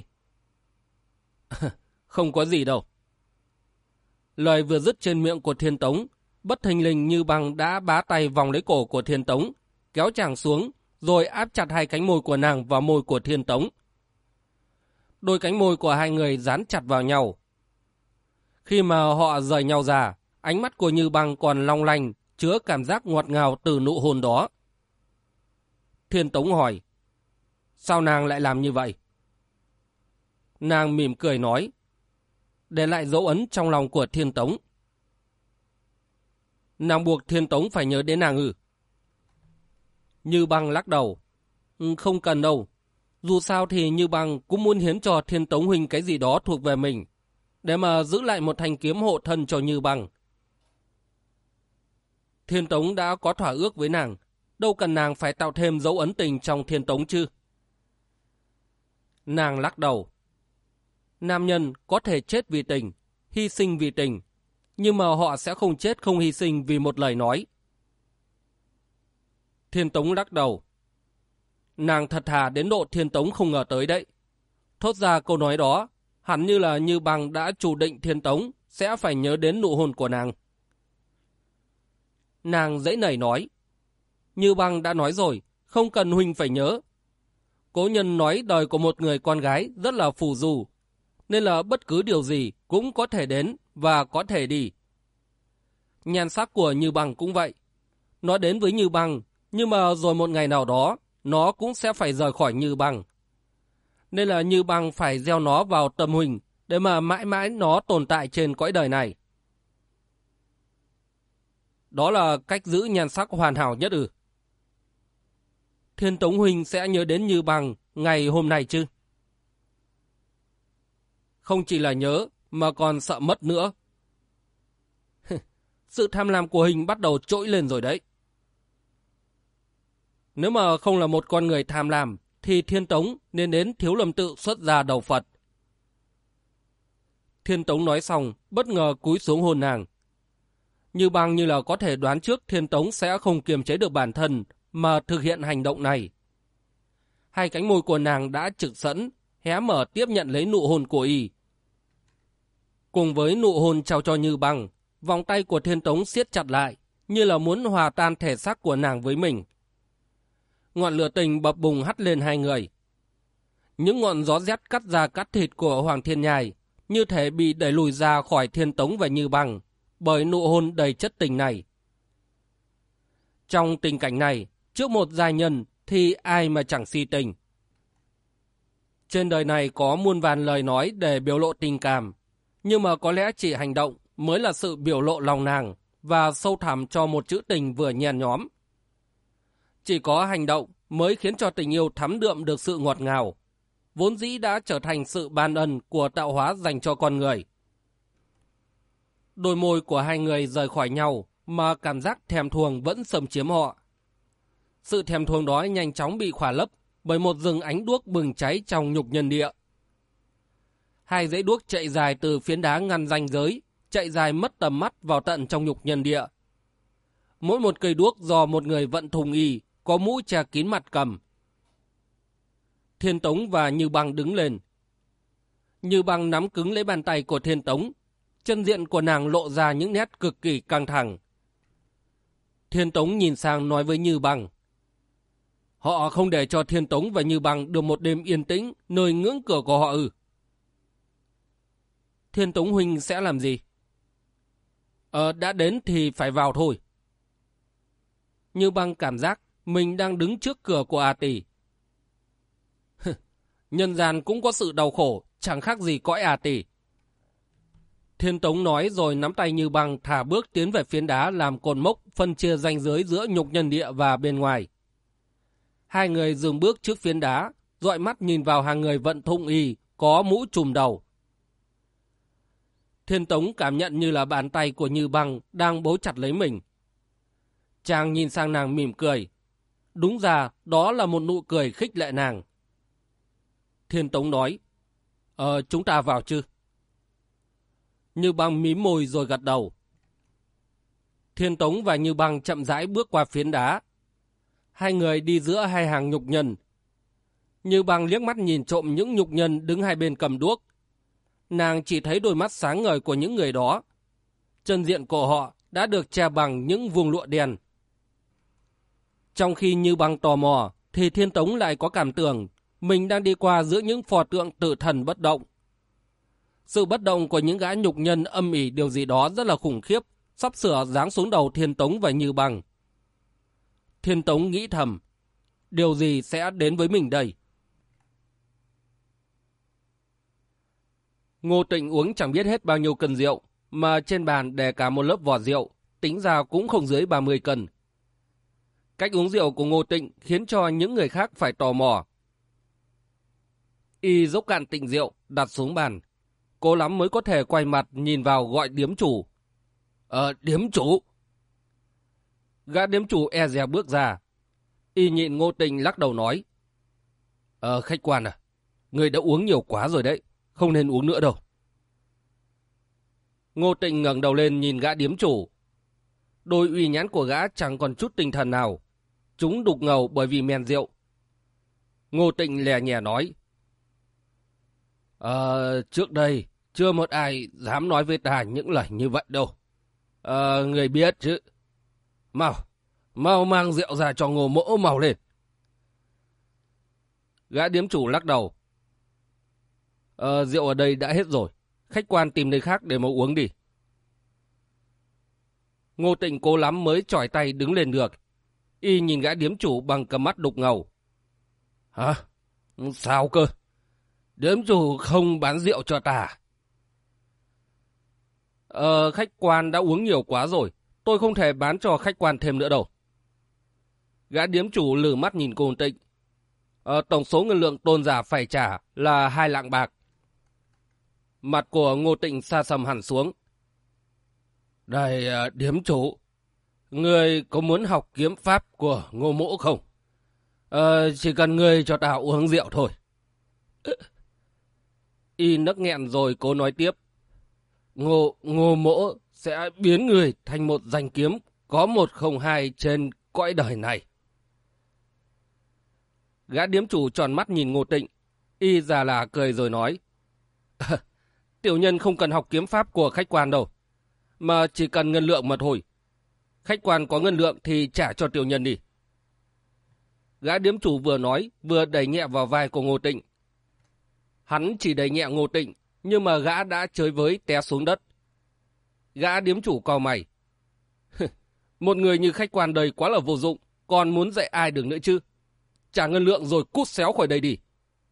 Không có gì đâu. Lời vừa dứt trên miệng của Thiên Tống, bất thình lình Như Băng đã bá tay vòng lấy cổ của Thiên Tống, kéo chàng xuống, rồi áp chặt hai cánh môi của nàng vào môi của Thiên Tống. Đôi cánh môi của hai người dán chặt vào nhau. Khi mà họ rời nhau ra, ánh mắt của Như Băng còn long lanh, chứa cảm giác ngọt ngào từ nụ hôn đó. Thiên Tống hỏi, sao nàng lại làm như vậy? Nàng mỉm cười nói, để lại dấu ấn trong lòng của Thiên Tống. Nàng buộc Thiên Tống phải nhớ đến nàng ư? Như Băng lắc đầu, không cần đâu. Dù sao thì Như Băng cũng muốn hiến cho Thiên Tống huynh cái gì đó thuộc về mình, để mà giữ lại một thanh kiếm hộ thân cho Như Băng. Thiên Tống đã có thỏa ước với nàng, đâu cần nàng phải tạo thêm dấu ấn tình trong Thiên Tống chứ? Nàng lắc đầu. Nam nhân có thể chết vì tình, hy sinh vì tình, nhưng mà họ sẽ không chết không hy sinh vì một lời nói. Thiên Tống lắc đầu. Nàng thật thà đến độ Thiên Tống không ngờ tới đấy. Thốt ra câu nói đó, hẳn như là Như Băng đã chủ định Thiên Tống sẽ phải nhớ đến nụ hôn của nàng. Nàng dãy nảy nói. Như Băng đã nói rồi, không cần huynh phải nhớ. Cố nhân nói đời của một người con gái rất là phù du, nên là bất cứ điều gì cũng có thể đến và có thể đi. Nhan sắc của Như Băng cũng vậy. Nó đến với Như Băng, nhưng mà rồi một ngày nào đó, nó cũng sẽ phải rời khỏi Như Băng. Nên là Như Băng phải gieo nó vào tâm huynh, để mà mãi mãi nó tồn tại trên cõi đời này. Đó là cách giữ nhan sắc hoàn hảo nhất ư? Thiên Tống huynh sẽ nhớ đến Như Băng ngày hôm nay chứ? Không chỉ là nhớ, mà còn sợ mất nữa. Sự tham lam của hình bắt đầu trỗi lên rồi đấy. Nếu mà không là một con người tham lam, thì Thiên Tống nên đến Thiếu Lâm Tự xuất gia đầu Phật. Thiên Tống nói xong, bất ngờ cúi xuống hôn nàng. Như Băng như là có thể đoán trước Thiên Tống sẽ không kiềm chế được bản thân mà thực hiện hành động này. Hai cánh môi của nàng đã trực sẵn, hé mở tiếp nhận lấy nụ hôn của y. Cùng với nụ hôn trao cho Như Băng, vòng tay của Thiên Tống siết chặt lại, như là muốn hòa tan thể xác của nàng với mình. Ngọn lửa tình bập bùng hắt lên hai người. Những ngọn gió rét cắt da cắt thịt của Hoàng Thiên Nhai như thể bị đẩy lùi ra khỏi Thiên Tống và Như Băng bởi nụ hôn đầy chất tình này. Trong tình cảnh này, trước một giai nhân thì ai mà chẳng si tình. Trên đời này có muôn vàn lời nói để biểu lộ tình cảm, nhưng mà có lẽ chỉ hành động mới là sự biểu lộ lòng nàng và sâu thẳm cho một chữ tình vừa nhen nhóm. Chỉ có hành động mới khiến cho tình yêu thắm đượm được sự ngọt ngào, vốn dĩ đã trở thành sự ban ân của tạo hóa dành cho con người. Đôi môi của hai người rời khỏi nhau mà cảm giác thèm thuồng vẫn xâm chiếm họ. Sự thèm thuồng đó nhanh chóng bị khỏa lấp bởi một rừng ánh đuốc bừng cháy trong nhục nhân địa. Hai dãy đuốc chạy dài từ phiến đá ngăn ranh giới, chạy dài mất tầm mắt vào tận trong nhục nhân địa. Mỗi một cây đuốc do một người vận thùng y, có mũ che kín mặt cầm. Thiên Tống và Như Băng đứng lên. Như Băng nắm cứng lấy bàn tay của Thiên Tống, chân diện của nàng lộ ra những nét cực kỳ căng thẳng. Thiên Tống nhìn sang nói với Như Băng. Họ không để cho Thiên Tống và Như Băng được một đêm yên tĩnh nơi ngưỡng cửa của họ ư? Thiên Tống huynh sẽ làm gì? Đã đến thì phải vào thôi. Như Băng cảm giác mình đang đứng trước cửa của A Tỳ. Nhân gian cũng có sự đau khổ, chẳng khác gì cõi A Tỳ. Thiên Tống nói rồi nắm tay Như Băng thả bước tiến về phiến đá làm cột mốc phân chia ranh giới giữa nhục nhân địa và bên ngoài. Hai người dừng bước trước phiến đá, dọi mắt nhìn vào hàng người vận thụng y có mũ trùm đầu. Thiên Tống cảm nhận như là bàn tay của Như Băng đang bấu chặt lấy mình. Chàng nhìn sang nàng mỉm cười. Đúng ra đó là một nụ cười khích lệ nàng. Thiên Tống nói, chúng ta vào chứ? Như Băng mím môi rồi gật đầu. Thiên Tống và Như Băng chậm rãi bước qua phiến đá. Hai người đi giữa hai hàng nhục nhân. Như Băng liếc mắt nhìn trộm những nhục nhân đứng hai bên cầm đuốc. Nàng chỉ thấy đôi mắt sáng ngời của những người đó. Chân diện của họ đã được che bằng những vùng lụa đen. Trong khi Như Băng tò mò, thì Thiên Tống lại có cảm tưởng mình đang đi qua giữa những pho tượng tự thần bất động. Sự bất động của những gã nhục nhân âm ỉ điều gì đó rất là khủng khiếp, sắp sửa giáng xuống đầu Thiên Tống và Như Băng. Thiên Tống nghĩ thầm, điều gì sẽ đến với mình đây? Ngô Tịnh uống chẳng biết hết bao nhiêu cân rượu, mà trên bàn để cả một lớp vỏ rượu, tính ra cũng không dưới 30 cân. Cách uống rượu của Ngô Tịnh khiến cho những người khác phải tò mò. Y dốc cạn tịnh rượu, đặt xuống bàn. Cố lắm mới có thể quay mặt nhìn vào gọi điếm chủ. Điếm chủ. Gã điếm chủ e dè bước ra. Y nhịn Ngô Tịnh lắc đầu nói. Khách quan à, người đã uống nhiều quá rồi đấy, không nên uống nữa đâu. Ngô Tịnh ngẩng đầu lên nhìn gã điếm chủ. Đôi uy nhãn của gã chẳng còn chút tinh thần nào. Chúng đục ngầu bởi vì men rượu. Ngô Tịnh lè nhẹ nói. Trước đây, chưa một ai dám nói với ta những lời như vậy đâu. Người biết chứ. Mau mang rượu ra cho Ngô mỗ mau lên. Gã điếm chủ lắc đầu. Rượu ở đây đã hết rồi. Khách quan tìm nơi khác để mà uống đi. Ngô Tịnh cố lắm mới chỏi tay đứng lên được. Y nhìn gã điếm chủ bằng cặp mắt đục ngầu. Hả? Sao cơ? Điếm chủ không bán rượu cho ta. Khách quan đã uống nhiều quá rồi. Tôi không thể bán cho khách quan thêm nữa đâu. Gã điếm chủ lử mắt nhìn Ngô Tịnh. Tổng số ngân lượng tôn giả phải trả là 2 lạng bạc. Mặt của Ngô Tịnh sa sầm hẳn xuống. Đây, điếm chủ, người có muốn học kiếm pháp của Ngô mỗ không? Chỉ cần người cho ta uống rượu thôi. Y nấc nghẹn rồi cố nói tiếp. Ngô mỗ sẽ biến người thành một danh kiếm có 102 trên cõi đời này. Gã điếm chủ tròn mắt nhìn Ngô Tịnh. Y già là cười rồi nói. Tiểu nhân không cần học kiếm pháp của khách quan đâu, mà chỉ cần ngân lượng mà thôi. Khách quan có ngân lượng thì trả cho tiểu nhân đi. Gã điếm chủ vừa nói vừa đẩy nhẹ vào vai của Ngô Tịnh. Hắn chỉ đẩy nhẹ Ngô Tịnh, nhưng mà gã đã chới với té xuống đất. Gã điếm chủ cau mày. Một người như khách quan đây quá là vô dụng, còn muốn dạy ai được nữa chứ? Trả ngân lượng rồi cút xéo khỏi đây đi.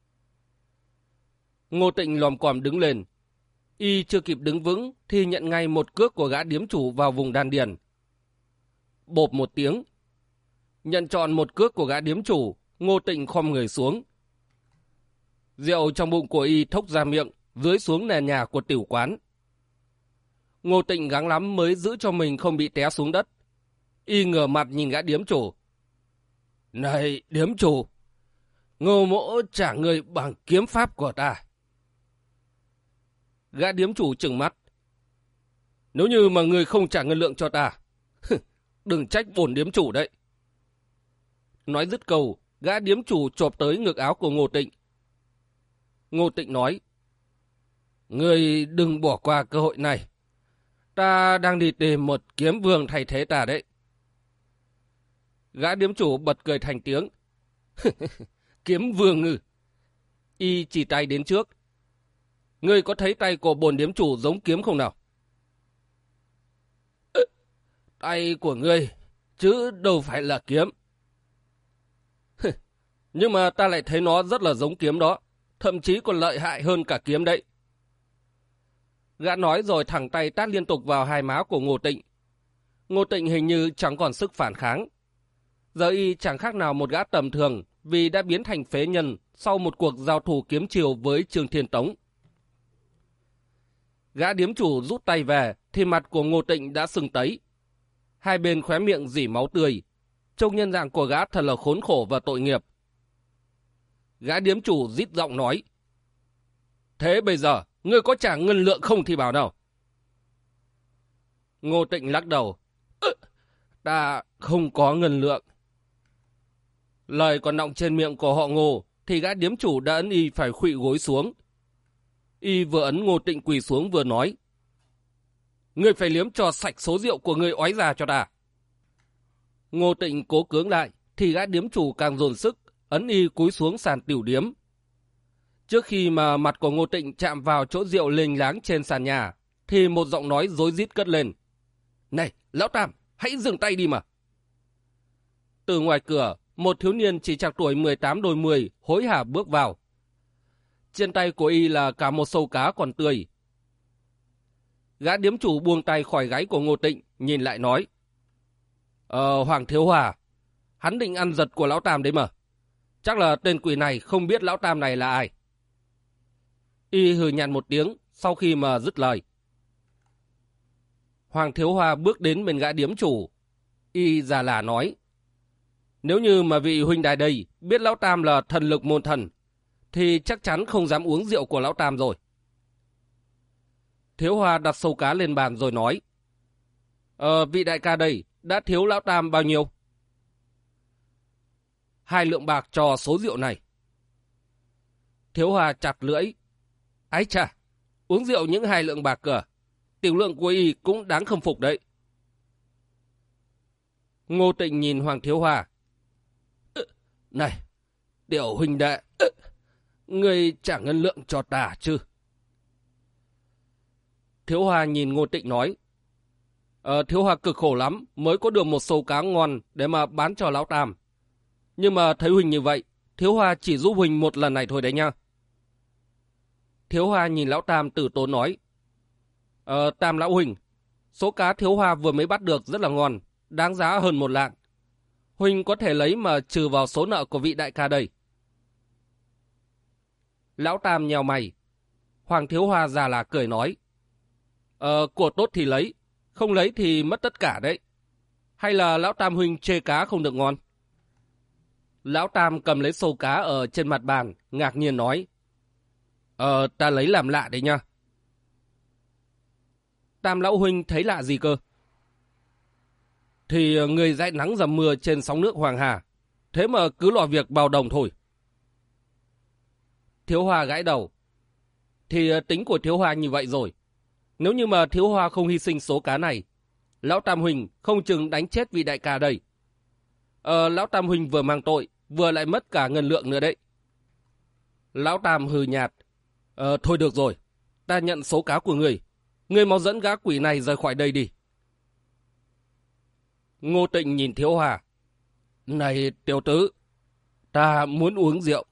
Ngô Tịnh lòm còm đứng lên. Y chưa kịp đứng vững thì nhận ngay một cước của gã điếm chủ vào vùng đan điền. Bộp một tiếng. Nhận trọn một cước của gã điếm chủ, Ngô Tịnh khom người xuống. Rượu trong bụng của Y thốc ra miệng, rưới xuống nền nhà của tiểu quán. Ngô Tịnh gắng lắm mới giữ cho mình không bị té xuống đất. Y ngửa mặt nhìn gã điếm chủ. Này điếm chủ, Ngô mỗ trả người bằng kiếm pháp của ta. Gã điếm chủ trừng mắt. Nếu như mà người không trả ngân lượng cho ta, đừng trách bổn điếm chủ đấy. Nói dứt câu, gã điếm chủ chộp tới ngực áo của Ngô Tịnh. Ngô Tịnh nói. Người đừng bỏ qua cơ hội này. Ta đang đi tìm một kiếm vương thay thế ta đấy. Gã điếm chủ bật cười thành tiếng. Kiếm vương ư? Y chỉ tay đến trước. Ngươi có thấy tay của bổn điếm chủ giống kiếm không nào? Tay của ngươi, chứ đâu phải là kiếm. Nhưng mà ta lại thấy nó rất là giống kiếm đó. Thậm chí còn lợi hại hơn cả kiếm đấy. Gã nói rồi thẳng tay tát liên tục vào hai má của Ngô Tịnh. Ngô Tịnh hình như chẳng còn sức phản kháng. Giờ Y chẳng khác nào một gã tầm thường vì đã biến thành phế nhân sau một cuộc giao thủ kiếm chiều với Trương Thiên Tống. Gã điếm chủ rút tay về thì mặt của Ngô Tịnh đã sưng tấy. Hai bên khóe miệng rỉ máu tươi. Trông nhân dạng của gã thật là khốn khổ và tội nghiệp. Gã điếm chủ rít giọng nói. Thế bây giờ, ngươi có trả ngân lượng không thì bảo nào? Ngô Tịnh lắc đầu. Ta không có ngân lượng. Lời còn đọng trên miệng của họ Ngô thì gã điếm chủ đã ấn y phải khuỵu gối xuống. Y vừa ấn Ngô Tịnh quỳ xuống vừa nói: Ngươi phải liếm cho sạch số rượu của ngươi ói ra cho ta. Ngô Tịnh cố cưỡng lại thì gã điếm chủ càng dồn sức, ấn y cúi xuống sàn tiểu điếm. Trước khi mà mặt của Ngô Tịnh chạm vào chỗ rượu lênh láng trên sàn nhà, thì một giọng nói rối rít cất lên: Này, Lão Tam, hãy dừng tay đi mà. Từ ngoài cửa, một thiếu niên chỉ chạc tuổi 18 đôi 10 hối hả bước vào. Trên tay của y là cả một sâu cá còn tươi. Gã điếm chủ buông tay khỏi gáy của Ngô Tịnh, nhìn lại nói: Hoàng Thiếu Hòa, hắn định ăn giật của Lão Tam đấy mà. Chắc là tên quỷ này không biết Lão Tam này là ai. Y hừ nhạt một tiếng sau khi mà dứt lời. Hoàng Thiếu Hòa bước đến bên gã điếm chủ. Y già là nói: Nếu như mà vị huynh đài đây biết Lão Tam là thần lực môn thần, thì chắc chắn không dám uống rượu của Lão Tam rồi. Thiếu Hòa đặt sâu cá lên bàn rồi nói: Vị đại ca đây đã thiếu Lão Tam bao nhiêu? 2 lượng bạc cho số rượu này. Thiếu Hòa chặt lưỡi: Ái chà, uống rượu những 2 lượng bạc cơ, tiểu lượng của y cũng đáng khâm phục đấy. Ngô Tịnh nhìn Hoàng Thiếu Hòa: Này, tiểu huynh đệ, ngươi trả ngân lượng cho ta chứ? Thiếu Hòa nhìn Ngô Tịnh nói: Thiếu Hòa cực khổ lắm mới có được một sâu cá ngon để mà bán cho Lão Tam. Nhưng mà thấy huynh như vậy, Thiếu Hòa chỉ giúp huynh một lần này thôi đấy nha. Thiếu Hòa nhìn Lão Tam từ tốn nói: Tam Lão huynh, số cá Thiếu Hòa vừa mới bắt được rất là ngon, đáng giá hơn 1 lạng. Huynh có thể lấy mà trừ vào số nợ của vị đại ca đây. Lão Tam nhèo mày. Hoàng Thiếu Hòa già là cười nói: Của tốt thì lấy, không lấy thì mất tất cả đấy. Hay là Lão Tam huynh chê cá không được ngon? Lão Tam cầm lấy sâu cá ở trên mặt bàn, ngạc nhiên nói: Ta lấy làm lạ đấy nha. Tam Lão huynh thấy lạ gì cơ? Thì người dãi nắng dầm mưa trên sóng nước Hoàng Hà, thế mà cứ lo việc bao đồng thôi. Thiếu Hòa gãi đầu: Thì tính của Thiếu Hòa như vậy rồi. Nếu như mà Thiếu Hòa không hy sinh số cá này, Lão Tam huynh không chừng đánh chết vị đại ca đây. Lão Tam huynh vừa mang tội, vừa lại mất cả ngân lượng nữa đấy. Lão Tam hừ nhạt: Thôi được rồi, ta nhận số cá của người. Người mau dẫn gã quỷ này rời khỏi đây đi. Ngô Tịnh nhìn Thiếu Hòa: Này tiểu tứ, ta muốn uống rượu.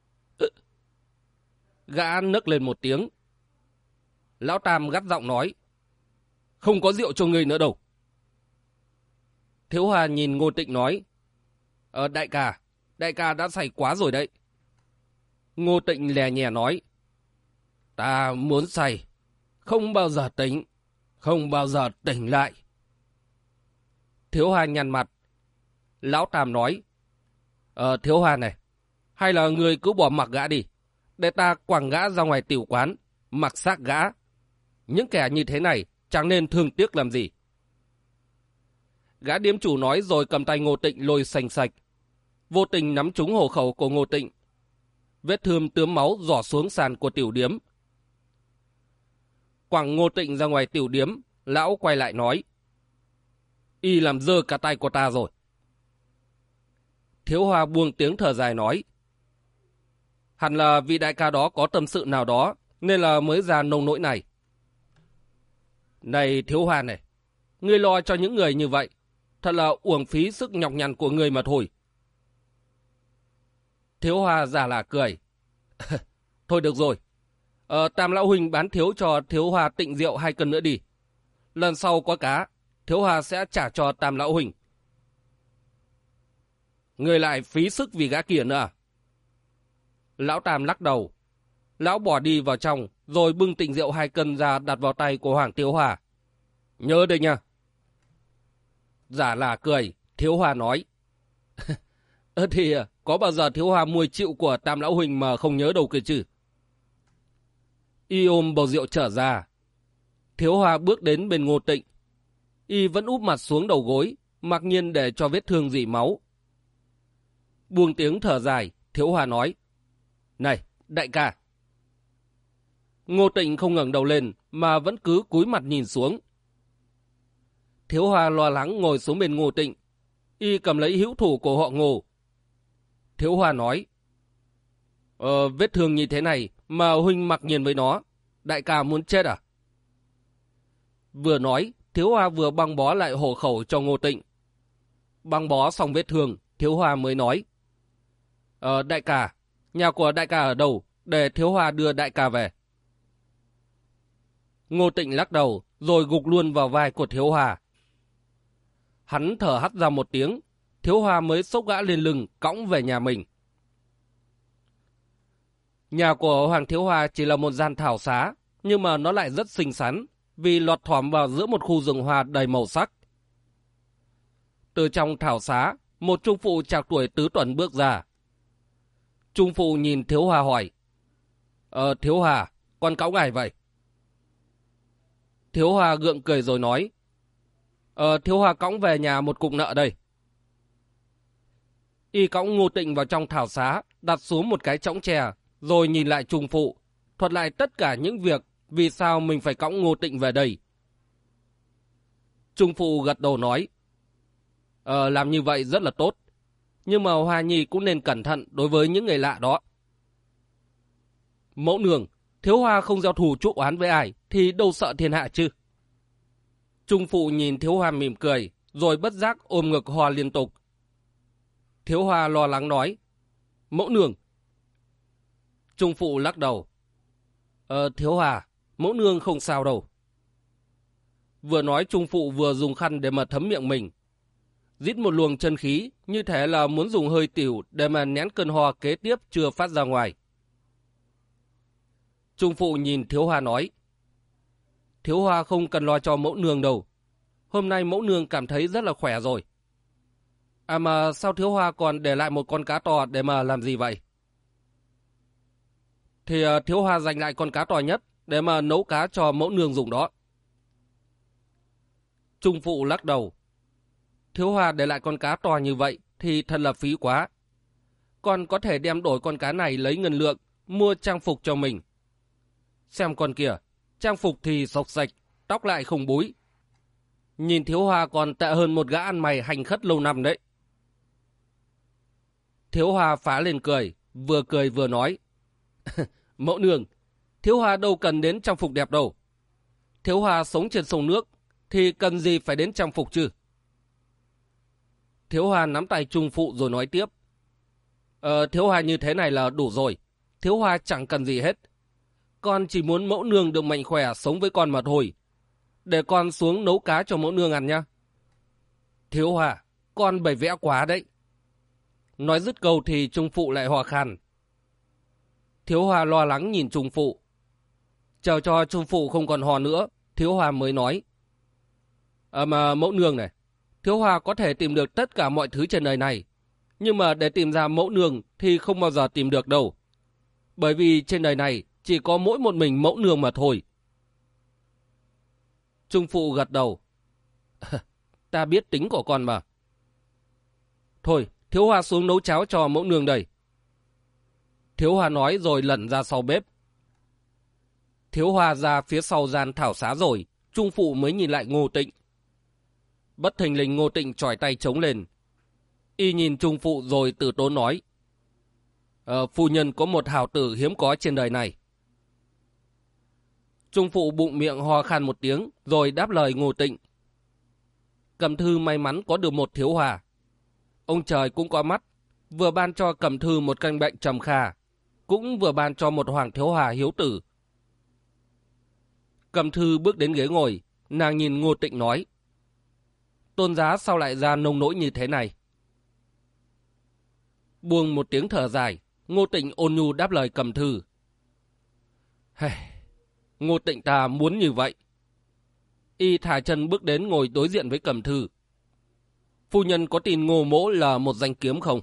Gã nấc lên một tiếng. Lão Tam gắt giọng nói: Không có rượu cho người nữa đâu. Thiếu Hòa nhìn Ngô Tịnh nói: Đại ca đã say quá rồi đấy. Ngô Tịnh lè nhè nói: Ta muốn say, không bao giờ tỉnh, không bao giờ tỉnh lại. Thiếu Hòa nhăn mặt. Lão Tam nói: Thiếu Hòa này, hay là người cứ bỏ mặc gã đi, để ta quẳng gã ra ngoài tiểu quán, mặc xác gã. Những kẻ như thế này chẳng nên thương tiếc làm gì. Gã điếm chủ nói rồi cầm tay Ngô Tịnh lôi sành sạch, vô tình nắm trúng hổ khẩu của Ngô Tịnh. Vết thương tướm máu rỏ xuống sàn của tiểu điếm. Quẳng Ngô Tịnh ra ngoài tiểu điếm, lão quay lại nói: Y làm dơ cả tay của ta rồi. Thiếu Hòa buông tiếng thở dài nói: Hẳn là vị đại ca đó có tâm sự nào đó, nên là mới ra nông nỗi này. Này Thiếu Hòa này, ngươi lo cho những người như vậy, thật là uổng phí sức nhọc nhằn của ngươi mà thôi. Thiếu Hòa già là cười: Thôi được rồi, Tam Lão huynh bán thiếu cho Thiếu Hòa Tịnh rượu 2 cân nữa đi. Lần sau có cá, Thiếu Hòa sẽ trả cho Tam Lão huynh. Ngươi lại phí sức vì gã kia nữa à? Lão Tam lắc đầu. Lão bỏ đi vào trong, rồi bưng Tịnh rượu 2 cân ra đặt vào tay của Hoàng Thiếu Hòa. Nhớ đây nha. Giả là cười, Thiếu Hòa nói: Thì có bao giờ Thiếu Hòa mua chịu của Tam Lão huynh mà không nhớ đâu cơ chứ. Y ôm bầu rượu trở ra. Thiếu Hòa bước đến bên Ngô Tịnh. Y vẫn úp mặt xuống đầu gối, mặc nhiên để cho vết thương rỉ máu. Buông tiếng thở dài, Thiếu Hoa nói: Này, đại ca. Ngô Tịnh không ngẩng đầu lên mà vẫn cứ cúi mặt nhìn xuống. Thiếu Hoa lo lắng ngồi xuống bên Ngô Tịnh. Y cầm lấy hữu thủ của họ Ngô. Thiếu Hoa nói: Vết thương như thế này mà huynh mặc nhiên với nó, đại ca muốn chết à? Vừa nói, Thiếu Hoa vừa băng bó lại hộ khẩu cho Ngô Tịnh. Băng bó xong vết thương, Thiếu Hoa mới nói: Đại ca, nhà của đại ca ở đâu, để Thiếu Hoa đưa đại ca về. Ngô Tịnh lắc đầu, rồi gục luôn vào vai của Thiếu Hoa. Hắn thở hắt ra một tiếng, Thiếu Hoa mới xốc gã lên lưng, cõng về nhà mình. Nhà của Hoàng Thiếu Hoa chỉ là một gian thảo xá, nhưng mà nó lại rất xinh xắn, vì lọt thỏm vào giữa một khu rừng hoa đầy màu sắc. Từ trong thảo xá, một trung phụ trạc tuổi tứ tuần bước ra. Trung phụ nhìn Thiếu Hoa hỏi: Thiếu Hoa, con cõng ngài vậy? Thiếu Hoa gượng cười rồi nói: Thiếu Hoa cõng về nhà một cục nợ đây. Y cõng Ngô Tịnh vào trong thảo xá, đặt xuống một cái chõng tre, rồi nhìn lại trung phụ, thuật lại tất cả những việc vì sao mình phải cõng Ngô Tịnh về đây. Trung phụ gật đầu nói: Làm như vậy rất là tốt, nhưng mà Hoa Nhi cũng nên cẩn thận đối với những người lạ đó. Mẫu nương, Thiếu Hoa không gieo thù chuốc oán với ai thì đâu sợ thiên hạ chứ? Trung phụ nhìn Thiếu Hoa mỉm cười, rồi bất giác ôm ngực ho liên tục. Thiếu Hoa lo lắng nói: Mẫu nương. Trung phụ lắc đầu: Thiếu Hoa, mẫu nương không sao đâu. Vừa nói Trung phụ vừa dùng khăn để mà thấm miệng mình. Rít một luồng chân khí, như thể là muốn dùng hơi tiểu để mà nén cơn ho kế tiếp chưa phát ra ngoài. Trung phụ nhìn Thiếu Hoa nói: Thiếu Hoa không cần lo cho mẫu nương đâu. Hôm nay mẫu nương cảm thấy rất là khỏe rồi. À mà sao Thiếu Hoa còn để lại một con cá to để mà làm gì vậy? Thì Thiếu Hoa dành lại con cá to nhất để mà nấu cá cho mẫu nương dùng đó. Trung phụ lắc đầu: Thiếu Hoa để lại con cá to như vậy thì thật là phí quá. Con có thể đem đổi con cá này lấy ngân lượng, mua trang phục cho mình. Xem con kìa, trang phục thì xộc xạch, tóc lại không búi. Nhìn Thiếu Hoa còn tệ hơn một gã ăn mày hành khất lâu năm đấy. Thiếu Hoa phá lên cười vừa nói: Mẫu nương, Thiếu Hoa đâu cần đến trang phục đẹp đâu. Thiếu Hoa sống trên sông nước thì cần gì phải đến trang phục chứ? Thiếu Hoa nắm tay Trung phụ rồi nói tiếp: Thiếu Hoa như thế này là đủ rồi. Thiếu Hoa chẳng cần gì hết. Con chỉ muốn mẫu nương được mạnh khỏe sống với con mà thôi. Để con xuống nấu cá cho mẫu nương ăn nhá. Thiếu Hoa, con bày vẽ quá đấy. Nói dứt câu thì Trung phụ lại ho khan. Thiếu Hoa lo lắng nhìn Trung phụ. Chờ cho Trung phụ không còn ho nữa, Thiếu Hoa mới nói: Mà mẫu nương này, Thiếu Hoa có thể tìm được tất cả mọi thứ trên đời này. Nhưng mà để tìm ra mẫu nương thì không bao giờ tìm được đâu. Bởi vì trên đời này chỉ có mỗi một mình mẫu nương mà thôi. Trung phụ gật đầu: Ta biết tính của con mà. Thôi, Thiếu Hoa xuống nấu cháo cho mẫu nương đây. Thiếu Hoa nói rồi lẩn ra sau bếp. Thiếu Hoa ra phía sau gian thảo xá rồi, Trung phụ mới nhìn lại Ngô Tịnh. Bất thình lình Ngô Tịnh chỏi tay trống lên. Y nhìn Trung phụ rồi từ tốn nói: Phu nhân có một hào tử hiếm có trên đời này. Trung phụ bụng miệng ho khan một tiếng rồi đáp lời Ngô Tịnh: Cẩm Thư may mắn có được một Thiếu Hoa. Ông trời cũng có mắt, vừa ban cho Cẩm Thư một căn bệnh trầm kha, cũng vừa ban cho một Hoàng Thiếu Hoa hiếu tử. Cẩm Thư bước đến ghế ngồi, nàng nhìn Ngô Tịnh nói: Tôn giá sao lại ra nông nỗi như thế này? Buông một tiếng thở dài, Ngô Tịnh ôn nhu đáp lời Cẩm Thư: Ngô Tịnh ta muốn như vậy. Y thả chân bước đến ngồi đối diện với Cẩm Thư. Phu nhân có tin Ngô mỗ là một danh kiếm không?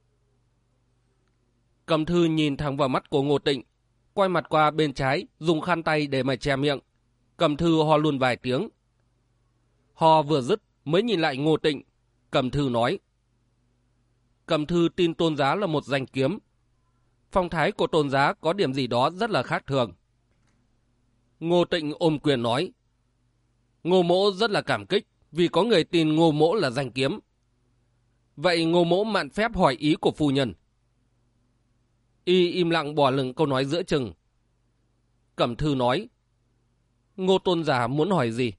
Cẩm Thư nhìn thẳng vào mắt của Ngô Tịnh, quay mặt qua bên trái, dùng khăn tay để mà che miệng. Cẩm Thư ho luôn vài tiếng. Ho vừa dứt mới nhìn lại Ngô Tịnh. Cẩm Thư nói: Cẩm Thư tin Tôn Giá là một danh kiếm. Phong thái của Tôn Giá có điểm gì đó rất là khác thường. Ngô Tịnh ôm quyền nói: Ngô mỗ rất là cảm kích vì có người tin Ngô mỗ là danh kiếm. Vậy Ngô mỗ mạn phép hỏi ý của phu nhân. Y im lặng bỏ lửng câu nói giữa chừng. Cẩm Thư nói: Ngô tôn giả muốn hỏi gì?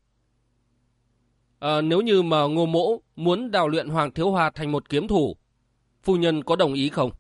Nếu như mà Ngô mỗ muốn đào luyện Hoàng Thiếu Hoa thành một kiếm thủ, phu nhân có đồng ý không?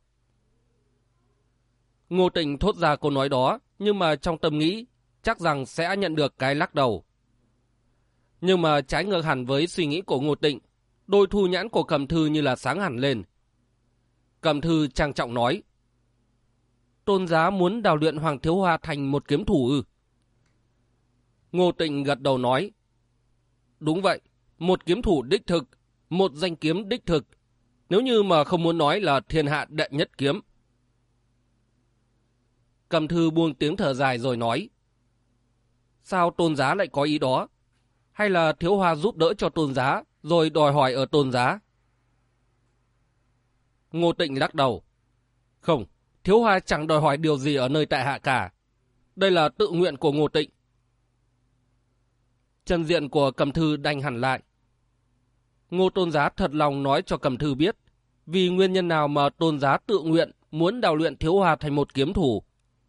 Ngô Tịnh thốt ra câu nói đó, nhưng mà trong tâm nghĩ chắc rằng sẽ nhận được cái lắc đầu. Nhưng mà trái ngược hẳn với suy nghĩ của Ngô Tịnh, đôi thu nhãn của Cẩm Thư như là sáng hẳn lên. Cẩm Thư trang trọng nói: Tôn giá muốn đào luyện Hoàng Thiếu Hoa thành một kiếm thủ ư? Ngô Tịnh gật đầu nói: Đúng vậy, một kiếm thủ đích thực, một danh kiếm đích thực, nếu như mà không muốn nói là thiên hạ đệ nhất kiếm. Cẩm Thư buông tiếng thở dài rồi nói: Sao Tôn giá lại có ý đó? Hay là Thiếu Hoa giúp đỡ cho Tôn giá, rồi đòi hỏi ở Tôn giá? Ngô Tịnh lắc đầu: Không, Thiếu Hoa chẳng đòi hỏi điều gì ở nơi tại hạ cả. Đây là tự nguyện của Ngô Tịnh. Chân diện của Cẩm Thư đanh hẳn lại. Ngô Tôn giá thật lòng nói cho Cẩm Thư biết vì nguyên nhân nào mà Tôn giá tự nguyện muốn đào luyện Thiếu Hoa thành một kiếm thủ.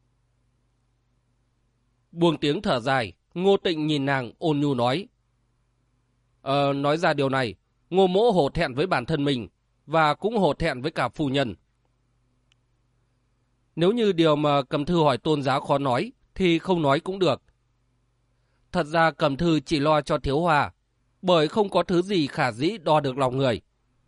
Buông tiếng thở dài, Ngô Tịnh nhìn nàng ôn nhu nói: Nói ra điều này, Ngô mỗ hổ thẹn với bản thân mình và cũng hổ thẹn với cả phu nhân. Nếu như điều mà Cẩm Thư hỏi Tôn giá khó nói thì không nói cũng được. Thật ra Cẩm Thư chỉ lo cho Thiếu Hoa, bởi không có thứ gì khả dĩ đo được lòng người.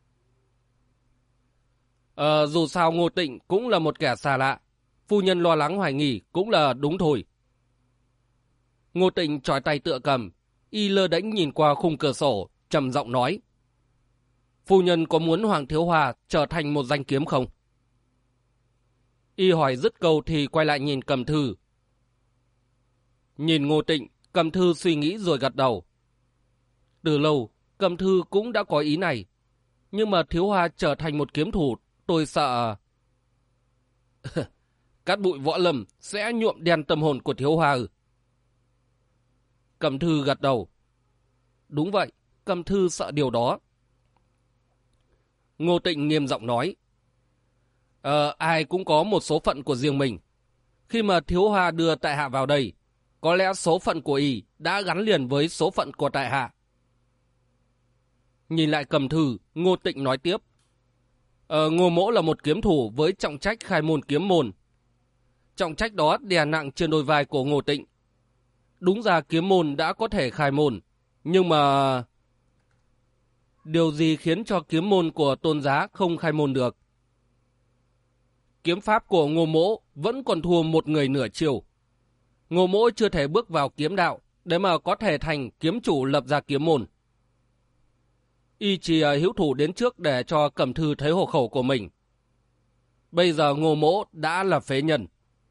Dù sao Ngô Tịnh cũng là một kẻ xa lạ, phu nhân lo lắng hoài nghi cũng là đúng thôi. Ngô Tịnh chỏi tay tựa cầm, y lơ đễnh nhìn qua khung cửa sổ, trầm giọng nói: Phu nhân có muốn Hoàng Thiếu Hoa trở thành một danh kiếm không? Y hỏi dứt câu thì quay lại nhìn Cẩm Thư. Nhìn Ngô Tịnh, Cẩm Thư suy nghĩ rồi gật đầu. Từ lâu, Cẩm Thư cũng đã có ý này. Nhưng mà Thiếu Hoa trở thành một kiếm thủ, tôi sợ... Cát bụi võ lâm sẽ nhuộm đen tâm hồn của Thiếu Hoa ư? Cẩm Thư gật đầu. Đúng vậy, Cẩm Thư sợ điều đó. Ngô Tịnh nghiêm giọng nói: Ai cũng có một số phận của riêng mình. Khi mà Thiếu Hoa đưa tại hạ vào đây, có lẽ số phận của y đã gắn liền với số phận của tại hạ. Nhìn lại Cẩm Thư, Ngô Tịnh nói tiếp: Ngô mỗ là một kiếm thủ với trọng trách khai môn kiếm môn. Trọng trách đó đè nặng trên đôi vai của Ngô Tịnh. Đúng ra kiếm môn đã có thể khai môn, nhưng mà... Điều gì khiến cho kiếm môn của Tôn giá không khai môn được? Kiếm pháp của Ngô mỗ vẫn còn thua một người nửa chiều. Ngô mỗ chưa thể bước vào kiếm đạo để mà có thể thành kiếm chủ lập ra kiếm môn. Y chỉ hữu thủ đến trước để cho Cẩm Thư thấy hộ khẩu của mình. Bây giờ Ngô mỗ đã là phế nhân.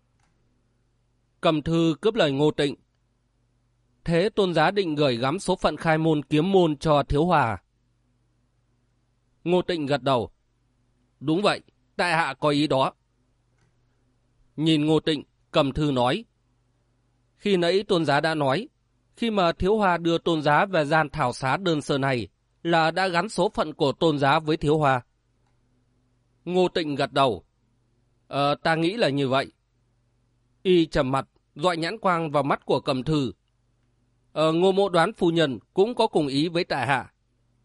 Cẩm Thư cướp lời Ngô Tịnh: Thế Tôn giá định gửi gắm số phận khai môn kiếm môn cho Thiếu Hoa? Ngô Tịnh gật đầu. Đúng vậy, tại hạ có ý đó. Nhìn Ngô Tịnh, Cẩm Thư nói: Khi nãy Tôn giá đã nói, khi mà Thiếu Hoa đưa Tôn giá về gian thảo xá đơn sơ này là đã gắn số phận của Tôn giá với Thiếu Hoa. Ngô Tịnh gật đầu. Ta nghĩ là như vậy. Y trầm mặt, dọi nhãn quang vào mắt của Cẩm Thư. Ngô mỗ đoán phu nhân cũng có cùng ý với tại hạ.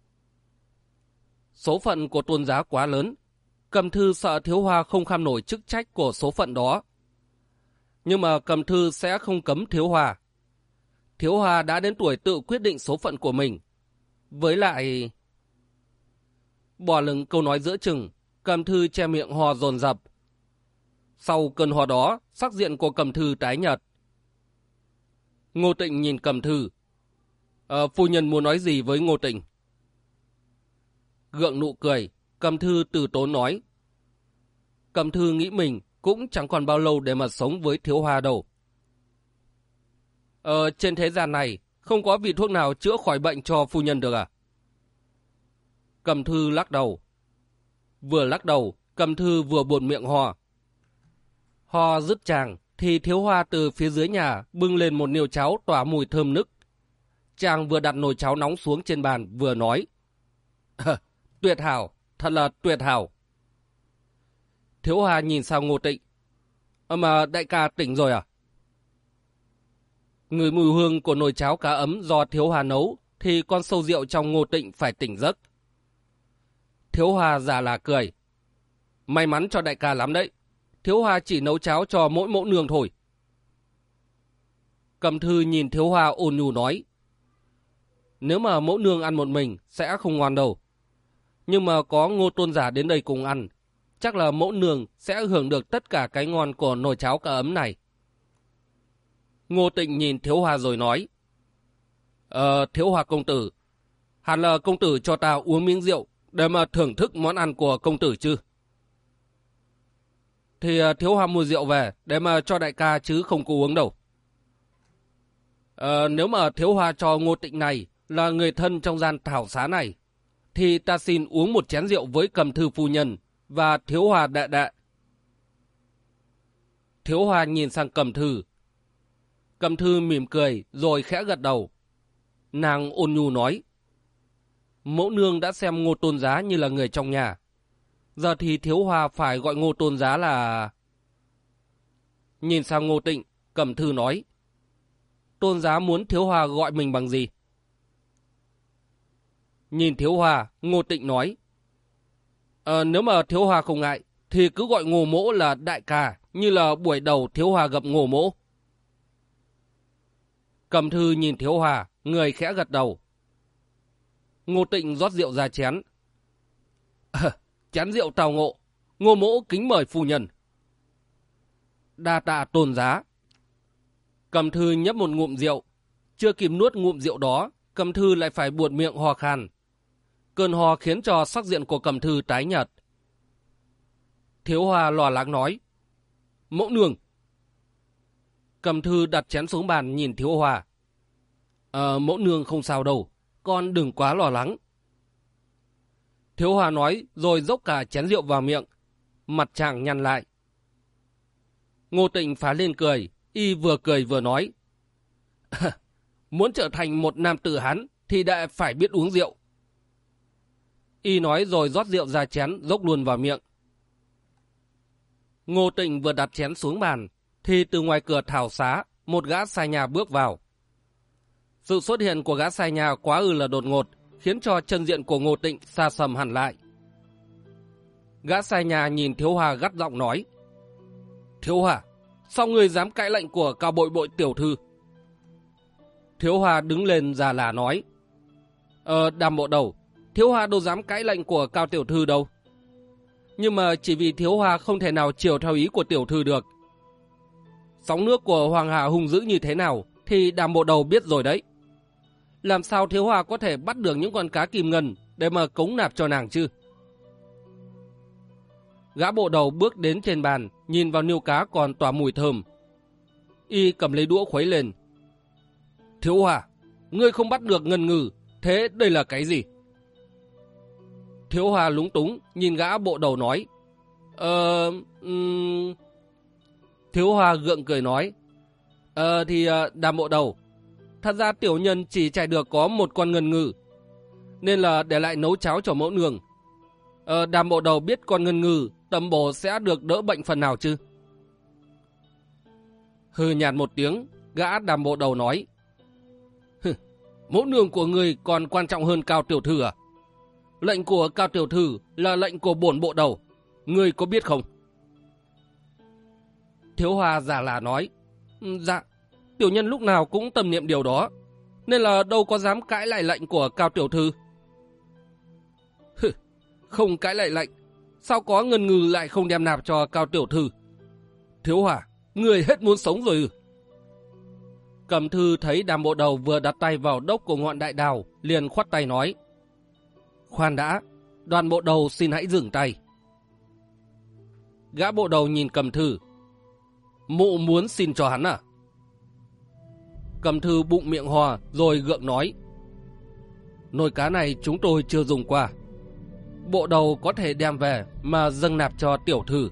Số phận của Tôn giá quá lớn, Cẩm Thư sợ Thiếu Hoa không kham nổi chức trách của số phận đó. Nhưng mà Cẩm Thư sẽ không cấm Thiếu Hoa. Thiếu Hoa đã đến tuổi tự quyết định số phận của mình. Với lại... Bỏ lửng câu nói giữa chừng, Cẩm Thư che miệng hò dồn dập. Sau cơn hò đó, sắc diện của Cẩm Thư tái nhợt. Ngô Tịnh nhìn Cẩm Thư. Phu nhân muốn nói gì với Ngô Tịnh? Gượng nụ cười, Cẩm Thư từ tốn nói: Cẩm Thư nghĩ mình cũng chẳng còn bao lâu để mà sống với Thiếu Hoa đâu. Trên thế gian này không có vị thuốc nào chữa khỏi bệnh cho phu nhân được à? Cẩm Thư lắc đầu. vừa lắc đầu, Cầm Thư vừa buột miệng ho. Ho dứt tràng thì Thiếu Hoa từ phía dưới nhà bưng lên một niêu cháo tỏa mùi thơm nức. Chàng vừa đặt nồi cháo nóng xuống trên bàn vừa nói: Tuyệt hảo, thật là tuyệt hảo. Thiếu Hoa nhìn sang Ngô Tịnh: Mà đại ca tỉnh rồi à? Người mùi hương của nồi cháo cá ấm do Thiếu Hoa nấu thì con sâu rượu trong Ngô Tịnh phải tỉnh giấc. Thiếu Hoa già là cười: May mắn cho đại ca lắm đấy. Thiếu Hoa chỉ nấu cháo cho mỗi mẫu nương thôi. Cầm Thư nhìn Thiếu Hoa ôn nhu nói: Nếu mà mẫu nương ăn một mình sẽ không ngon đâu. Nhưng mà có Ngô tôn giả đến đây cùng ăn, chắc là mẫu nương sẽ hưởng được tất cả cái ngon của nồi cháo cá ấm này. Ngô Tịnh nhìn Thiếu Hoa rồi nói: Thiếu Hoa công tử, hẳn là công tử cho ta uống miếng rượu để mà thưởng thức món ăn của công tử chứ? Thì Thiếu Hoa mua rượu về để mà cho đại ca chứ không có uống đâu. Nếu mà Thiếu Hoa cho Ngô Tịnh này là người thân trong gian thảo xá này, thì ta xin uống một chén rượu với Cầm Thư phu nhân và Thiếu Hoa đệ đệ. Thiếu Hoa nhìn sang Cầm Thư. Cầm Thư mỉm cười rồi khẽ gật đầu. Nàng ôn nhu nói: Mẫu nương đã xem Ngô tôn giá như là người trong nhà. Giờ thì Thiếu Hoa phải gọi Ngô tôn giá là... Nhìn sang Ngô Tịnh, Cầm Thư nói: Tôn giá muốn Thiếu Hoa gọi mình bằng gì? Nhìn Thiếu Hoa, Ngô Tịnh nói: Nếu mà Thiếu Hoa không ngại thì cứ gọi Ngô mỗ là đại ca, như là buổi đầu Thiếu Hoa gặp Ngô mỗ. Cầm Thư nhìn Thiếu Hoa, người khẽ gật đầu. Ngô Tịnh rót rượu ra chén. Chén rượu tào ngộ, Ngô mỗ kính mời phu nhân. Đa tạ tôn giá. Cầm Thư nhấp một ngụm rượu. Chưa kịp nuốt ngụm rượu đó, Cầm Thư lại phải buột miệng ho khan. Cơn ho khiến cho sắc diện của Cầm Thư tái nhợt. Thiếu Hoa lo lắng nói: Mẫu nương. Cầm Thư đặt chén xuống bàn nhìn Thiếu Hoa: Mẫu nương không sao đâu, con đừng quá lo lắng. Thiếu Hoa nói rồi dốc cả chén rượu vào miệng. Mặt chàng nhăn lại. Ngô Tịnh phá lên cười. Y vừa cười vừa nói: Muốn trở thành một nam tử Hán thì đã phải biết uống rượu. Y nói rồi rót rượu ra chén dốc luôn vào miệng. Ngô Tịnh vừa đặt chén xuống bàn thì từ ngoài cửa thảo xá một gã sai nhà bước vào. Sự xuất hiện của gã sai nhà quá là đột ngột, khiến cho chân diện của Ngô Tịnh xa sầm hẳn lại. Gã sai nhà nhìn Thiếu Hoa gắt giọng nói: Thiếu Hoa, sao ngươi dám cãi lệnh của Cao Bội Bội tiểu thư? Thiếu Hoa đứng lên già là nói: Đàm bộ đầu, Thiếu Hoa đâu dám cãi lệnh của Cao tiểu thư đâu. Nhưng mà chỉ vì Thiếu Hoa không thể nào chiều theo ý của tiểu thư được. Sóng nước của Hoàng Hà hung dữ như thế nào thì đàm bộ đầu biết rồi đấy. Làm sao Thiếu Hoa có thể bắt được những con cá kim ngân để mà cống nạp cho nàng chứ? Gã bộ đầu bước đến trên bàn, nhìn vào niêu cá còn tỏa mùi thơm. Y cầm lấy đũa khuấy lên. Thiếu Hoa, ngươi không bắt được ngân ngừ, thế đây là cái gì? Thiếu Hoa lúng túng nhìn gã bộ đầu nói: Thiếu Hoa gượng cười nói: Đàm bộ đầu, thật ra tiểu nhân chỉ chạy được có một con ngân ngừ, nên là để lại nấu cháo cho mẫu nương. Đàm bộ đầu biết con ngân ngừ tầm bổ sẽ được đỡ bệnh phần nào chứ? Hừ nhạt một tiếng, gã đàm bộ đầu nói: Mẫu nương của ngươi còn quan trọng hơn Cao tiểu thư à? Lệnh của Cao tiểu thư là lệnh của bổn bộ đầu, ngươi có biết không? Thiếu Hoa giả là nói: Dạ, tiểu nhân lúc nào cũng tâm niệm điều đó, nên là đâu có dám cãi lại lệnh của Cao tiểu thư. Không cãi lại lệnh, sao có ngân ngừ lại không đem nạp cho Cao tiểu thư? Thiếu Hoa, người hết muốn sống rồi ư? Cầm Thư thấy đàm bộ đầu vừa đặt tay vào đốc của ngọn đại đào, liền khoát tay nói: Khoan đã, đoàn bộ đầu xin hãy dừng tay. Gã bộ đầu nhìn Cầm Thư: Mụ muốn xin cho hắn à? Cầm Thư bụng miệng hò rồi gượng nói: Nồi cá này chúng tôi chưa dùng qua. bộ đầu có thể đem về mà dâng nạp cho tiểu thư.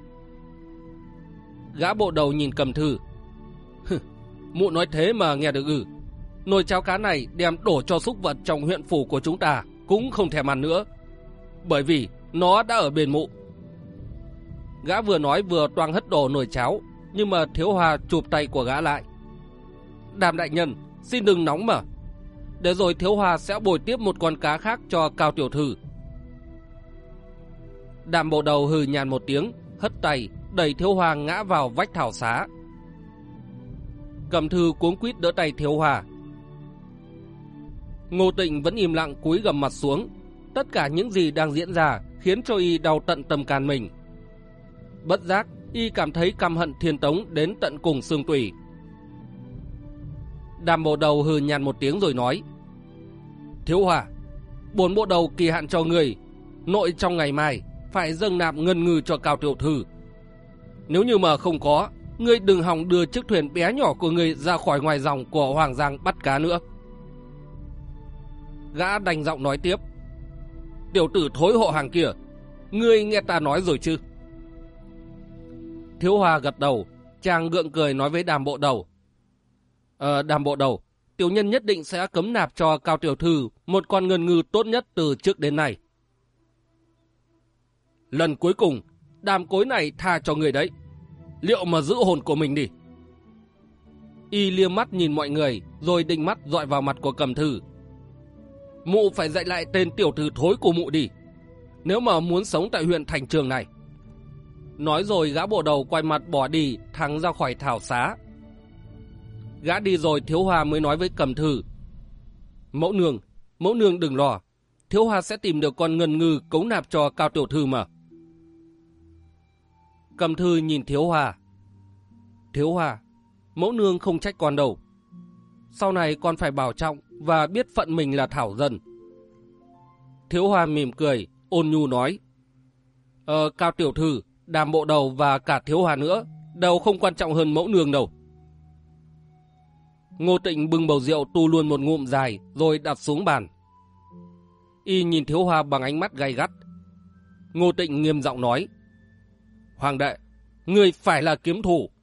Gã bộ đầu nhìn Cầm Thư. Mụ nói thế mà nghe được ư? Nồi cháo cá này đem đổ cho súc vật trong huyện phủ của chúng ta cũng không thèm ăn nữa, bởi vì nó đã ở bên mụ. Gã vừa nói vừa toang hất đổ nồi cháo, nhưng mà Thiếu Hòa chụp tay của gã lại. Đàm đại nhân, xin đừng nóng mà, để rồi Thiếu Hòa sẽ bồi tiếp một con cá khác cho Cao tiểu thư. Đàm bộ đầu hừ nhàn một tiếng, hất tay đẩy Thiếu Hòa ngã vào vách thảo xá. Cầm Thư cuống quýt đỡ tay Thiếu Hòa. Ngô Tịnh vẫn im lặng cúi gằm mặt xuống. Tất cả những gì đang diễn ra khiến cho y đau tận tâm can mình. Bất giác y cảm thấy căm hận Thiên Tống đến tận cùng xương tủy. Đàm bộ đầu hừ nhàn một tiếng rồi nói: Thiếu Hòa, bổn bộ đầu kỳ hạn cho người, nội trong ngày mai phải dâng nạp ngân ngư cho Cao tiểu thư. Nếu như mà không có, ngươi đừng hòng đưa chiếc thuyền bé nhỏ của ngươi ra khỏi ngoài dòng của Hoàng Giang bắt cá nữa. Gã đành giọng nói tiếp: Tiểu tử thối hộ hàng kia, ngươi nghe ta nói rồi chứ? Thiếu Hòa gật đầu, chàng gượng cười nói với Đàm bộ đầu: Đàm bộ đầu, tiểu nhân nhất định sẽ cấm nạp cho Cao tiểu thư một con ngân ngư tốt nhất từ trước đến nay. Lần cuối cùng, đàm cối này tha cho người đấy, liệu mà giữ hồn của mình đi. Y liếc mắt nhìn mọi người, rồi định mắt dọi vào mặt của Cầm Thư. Mụ phải dạy lại tên tiểu thư thối của mụ đi, nếu mà muốn sống tại huyện Thành Trường này. Nói rồi gã bộ đầu quay mặt bỏ đi, thẳng ra khỏi thảo xá. Gã đi rồi Thiếu Hòa mới nói với Cầm Thư: Mẫu nương đừng lo, Thiếu Hòa sẽ tìm được con ngân ngư cống nạp cho Cao tiểu thư mà. Cầm Thư nhìn Thiếu Hòa: Thiếu Hòa, mẫu nương không trách con đâu. Sau này con phải bảo trọng và biết phận mình là thảo dân. Thiếu Hòa mỉm cười, ôn nhu nói: Cao tiểu thư, Đàm bộ đầu và cả Thiếu Hòa nữa đều không quan trọng hơn mẫu nương đâu. Ngô Tịnh bưng bầu rượu tu luôn một ngụm dài rồi đặt xuống bàn. Y nhìn Thiếu Hòa bằng ánh mắt gay gắt. Ngô Tịnh nghiêm giọng nói: Hoàng đệ, ngươi phải là kiếm thủ,